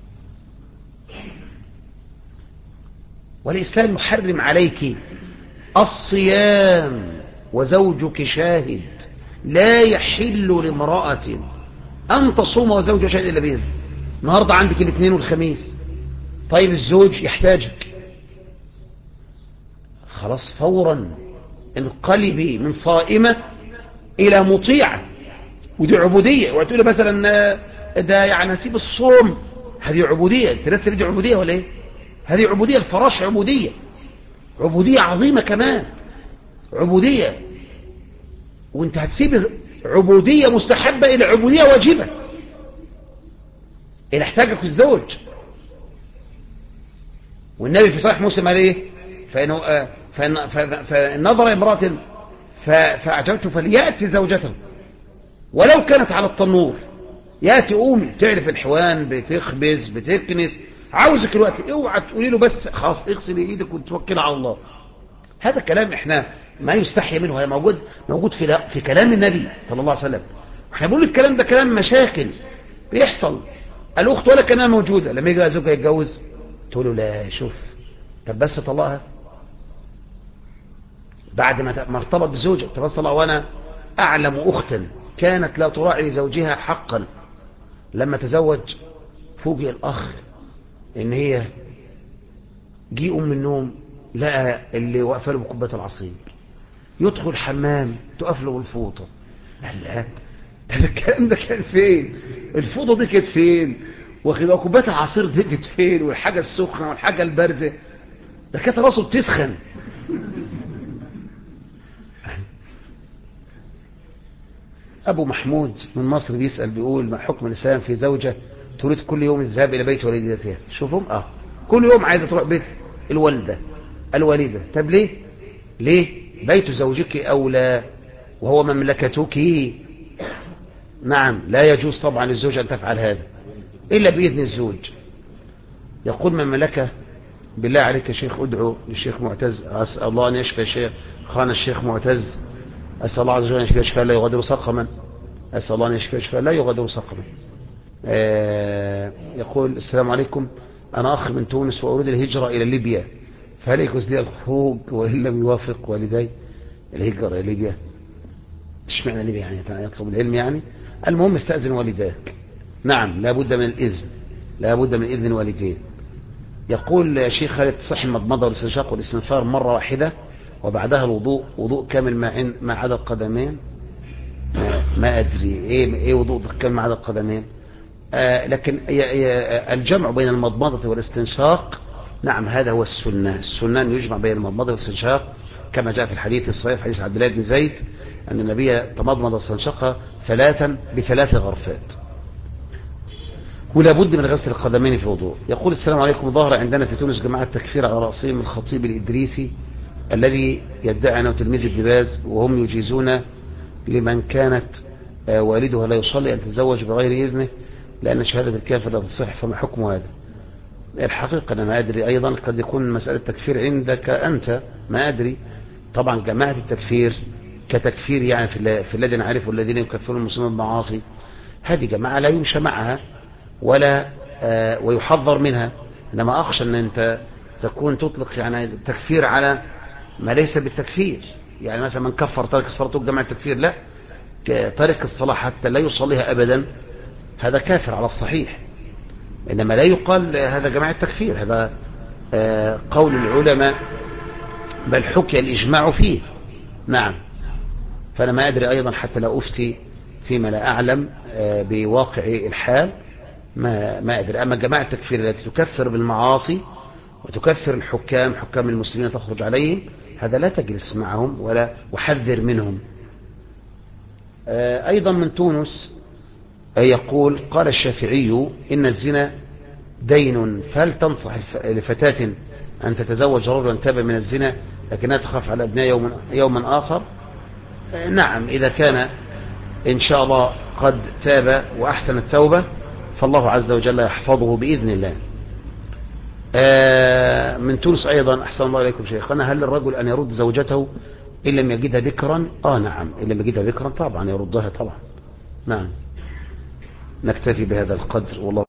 والإسلام يحرم عليك الصيام وزوجك شاهد، لا يحل لامرأة أن تصوم وزوجها شاهد إلا بإذن. النهاردة عندك الاثنين والخميس، طيب الزوج يحتاجك، خلاص فورا انقلبي من صائمة إلى مطيعة. ودي عبودية، وتقول مثلا ده يعني نسيب الصوم، هذه عبودية. انت ناس دي عبودية ولا ايه؟ هذه عبودية، الفراش عبودية عظيمة كمان، عبودية. وانت هتسيب عبودية مستحبة إلى عبودية واجبة، إلى احتاجك الزوج. والنبي في صحيح مسلم قال ايه؟ فإن نظر امرأة فأعجبته فليأتي زوجته ولو كانت على التنور. يأتي قومي تعرف الحوان، بتخبز بتكنس، عاوزك الوقت، اوعى تقولي له بس خلاص اغسلي ايدك وتوكل على الله. هذا كلام احنا ما يستحي منه، هي موجود في كلام النبي صلى الله عليه وسلم. احنا بنقول الكلام ده كلام مشاكل بيحصل. الاخت ولا كانها موجوده، لما يجي زوجها يتجوز تقول له لا شوف، طب بس طلقها بعد ما ارتبط بزوجها، طب بس طلقها. وانا اعلم اختا كانت لا تراعي زوجها حقا، لما تزوج فوجئ الاخ ان هي جي من النوم لقى اللي واقفه له بكوبايه العصير، يدخل الحمام تقف له بالفوطه، لا ده الكلام ده كان فين؟ الفوضى دي كانت فين؟ وكوبايه العصير دي كانت فين؟ والحاجه السخنه والحاجه البارده ده كانت راسه بتسخن. ابو محمود من مصر بيسأل بيقول ما حكم الاسلام في زوجة تريد كل يوم الذهاب الى بيت والدتها؟ شوفهم كل يوم عايزه تروح بيت الوالده. طب ليه بيت زوجك اولى وهو مملكتك. نعم لا يجوز طبعا للزوج ان تفعل هذا الا باذن الزوج. يقول مملكه بالله عليك يا شيخ ادعو للشيخ معتز، اسال الله ان يشفي الشيخ خان الشيخ معتز، أسأل الله عز وجل أن يشفيه شفاء لا يغادر سقما، أسأل الله أن يشفيه شفاء لا يغادر سقما. يقول السلام عليكم، أنا أخ من تونس وأريد الهجرة إلى ليبيا، فهل يجوز لي الخروج وإن لم يوافق والدي الهجرة إلى ليبيا؟ إيش معنى ليبيا يعني يطلب العلم يعني؟ المهم استأذن والداك. نعم لا بد من الإذن، لا بد من إذن والدين. يقول يا شيخ هل تصح المضمضة والاستنشاق والاستنثار مرة واحدة وبعدها الوضوء وضوء كامل ما عدا القدمين؟ ما أدري إيه وضوء كامل ما عدا القدمين. لكن الجمع بين المضمضة والاستنشاق نعم هذا هو السنة أن يجمع بين المضمضة والاستنشاق كما جاء في الحديث الصحيح حديث عبد الله بن زيد أن النبي تمضمض واستنشق ثلاثا ب3 غرفات. ولا بد من غسل القدمين في الوضوء. يقول السلام عليكم، ظهر عندنا في تونس جماعة تكفير على رأسهم الخطيب الإدريسي الذي يدعي أنه تلميذ ابن باز، وهم يجيزون لمن كانت والدها لا يصلي أن تتزوج بغير إذنه لأن شهادة الكافر لا تصح، فما حكم هذا؟ الحقيقة أنا ما أدري، أيضا قد يكون مسألة تكفير عندك أنت ما أدري. طبعا جماعة التكفير كتكفير يعني في الذين نعرفه الذين يكفرون المسلمين بالمعاصي، هذه جماعة لا يمشى معها ولا ويحذر منها. إنما أخشى أن أنت تكون تطلق يعني التكفير على ما ليس بالتكفير، يعني مثلا من كفر ترك الصلاة تقول جماعة التكفير، لا، ترك الصلاة حتى لا يصليها أبدا هذا كافر على الصحيح، إنما لا يقال هذا جماعة التكفير، هذا قول العلماء بل حكي الإجماع فيه. نعم فأنا ما أدري أيضا حتى لا أفتي فيما لا أعلم بواقع الحال، ما أدري. أما جماعة التكفير التي تكفر بالمعاصي وتكفر الحكام حكام المسلمين تخرج عليهم، هذا لا تجلس معهم ولا وحذر منهم. أيضا من تونس يقول قال الشافعي إن الزنا دين، فهل تنصح لفتاة أن تتزوج رجلا تاب من الزنا لكنها تخاف على ابنها يوما آخر؟ نعم إذا كان إن شاء الله قد تاب وأحسن التوبة فالله عز وجل يحفظه بإذن الله. من تونس أيضا أحسن الله إليكم شيخنا، هل الرجل أن يرد زوجته إن لم يجدها بكرا؟ نعم إن لم يجدها بكرا طبعا يردها طبعا. نعم نكتفي بهذا القدر والله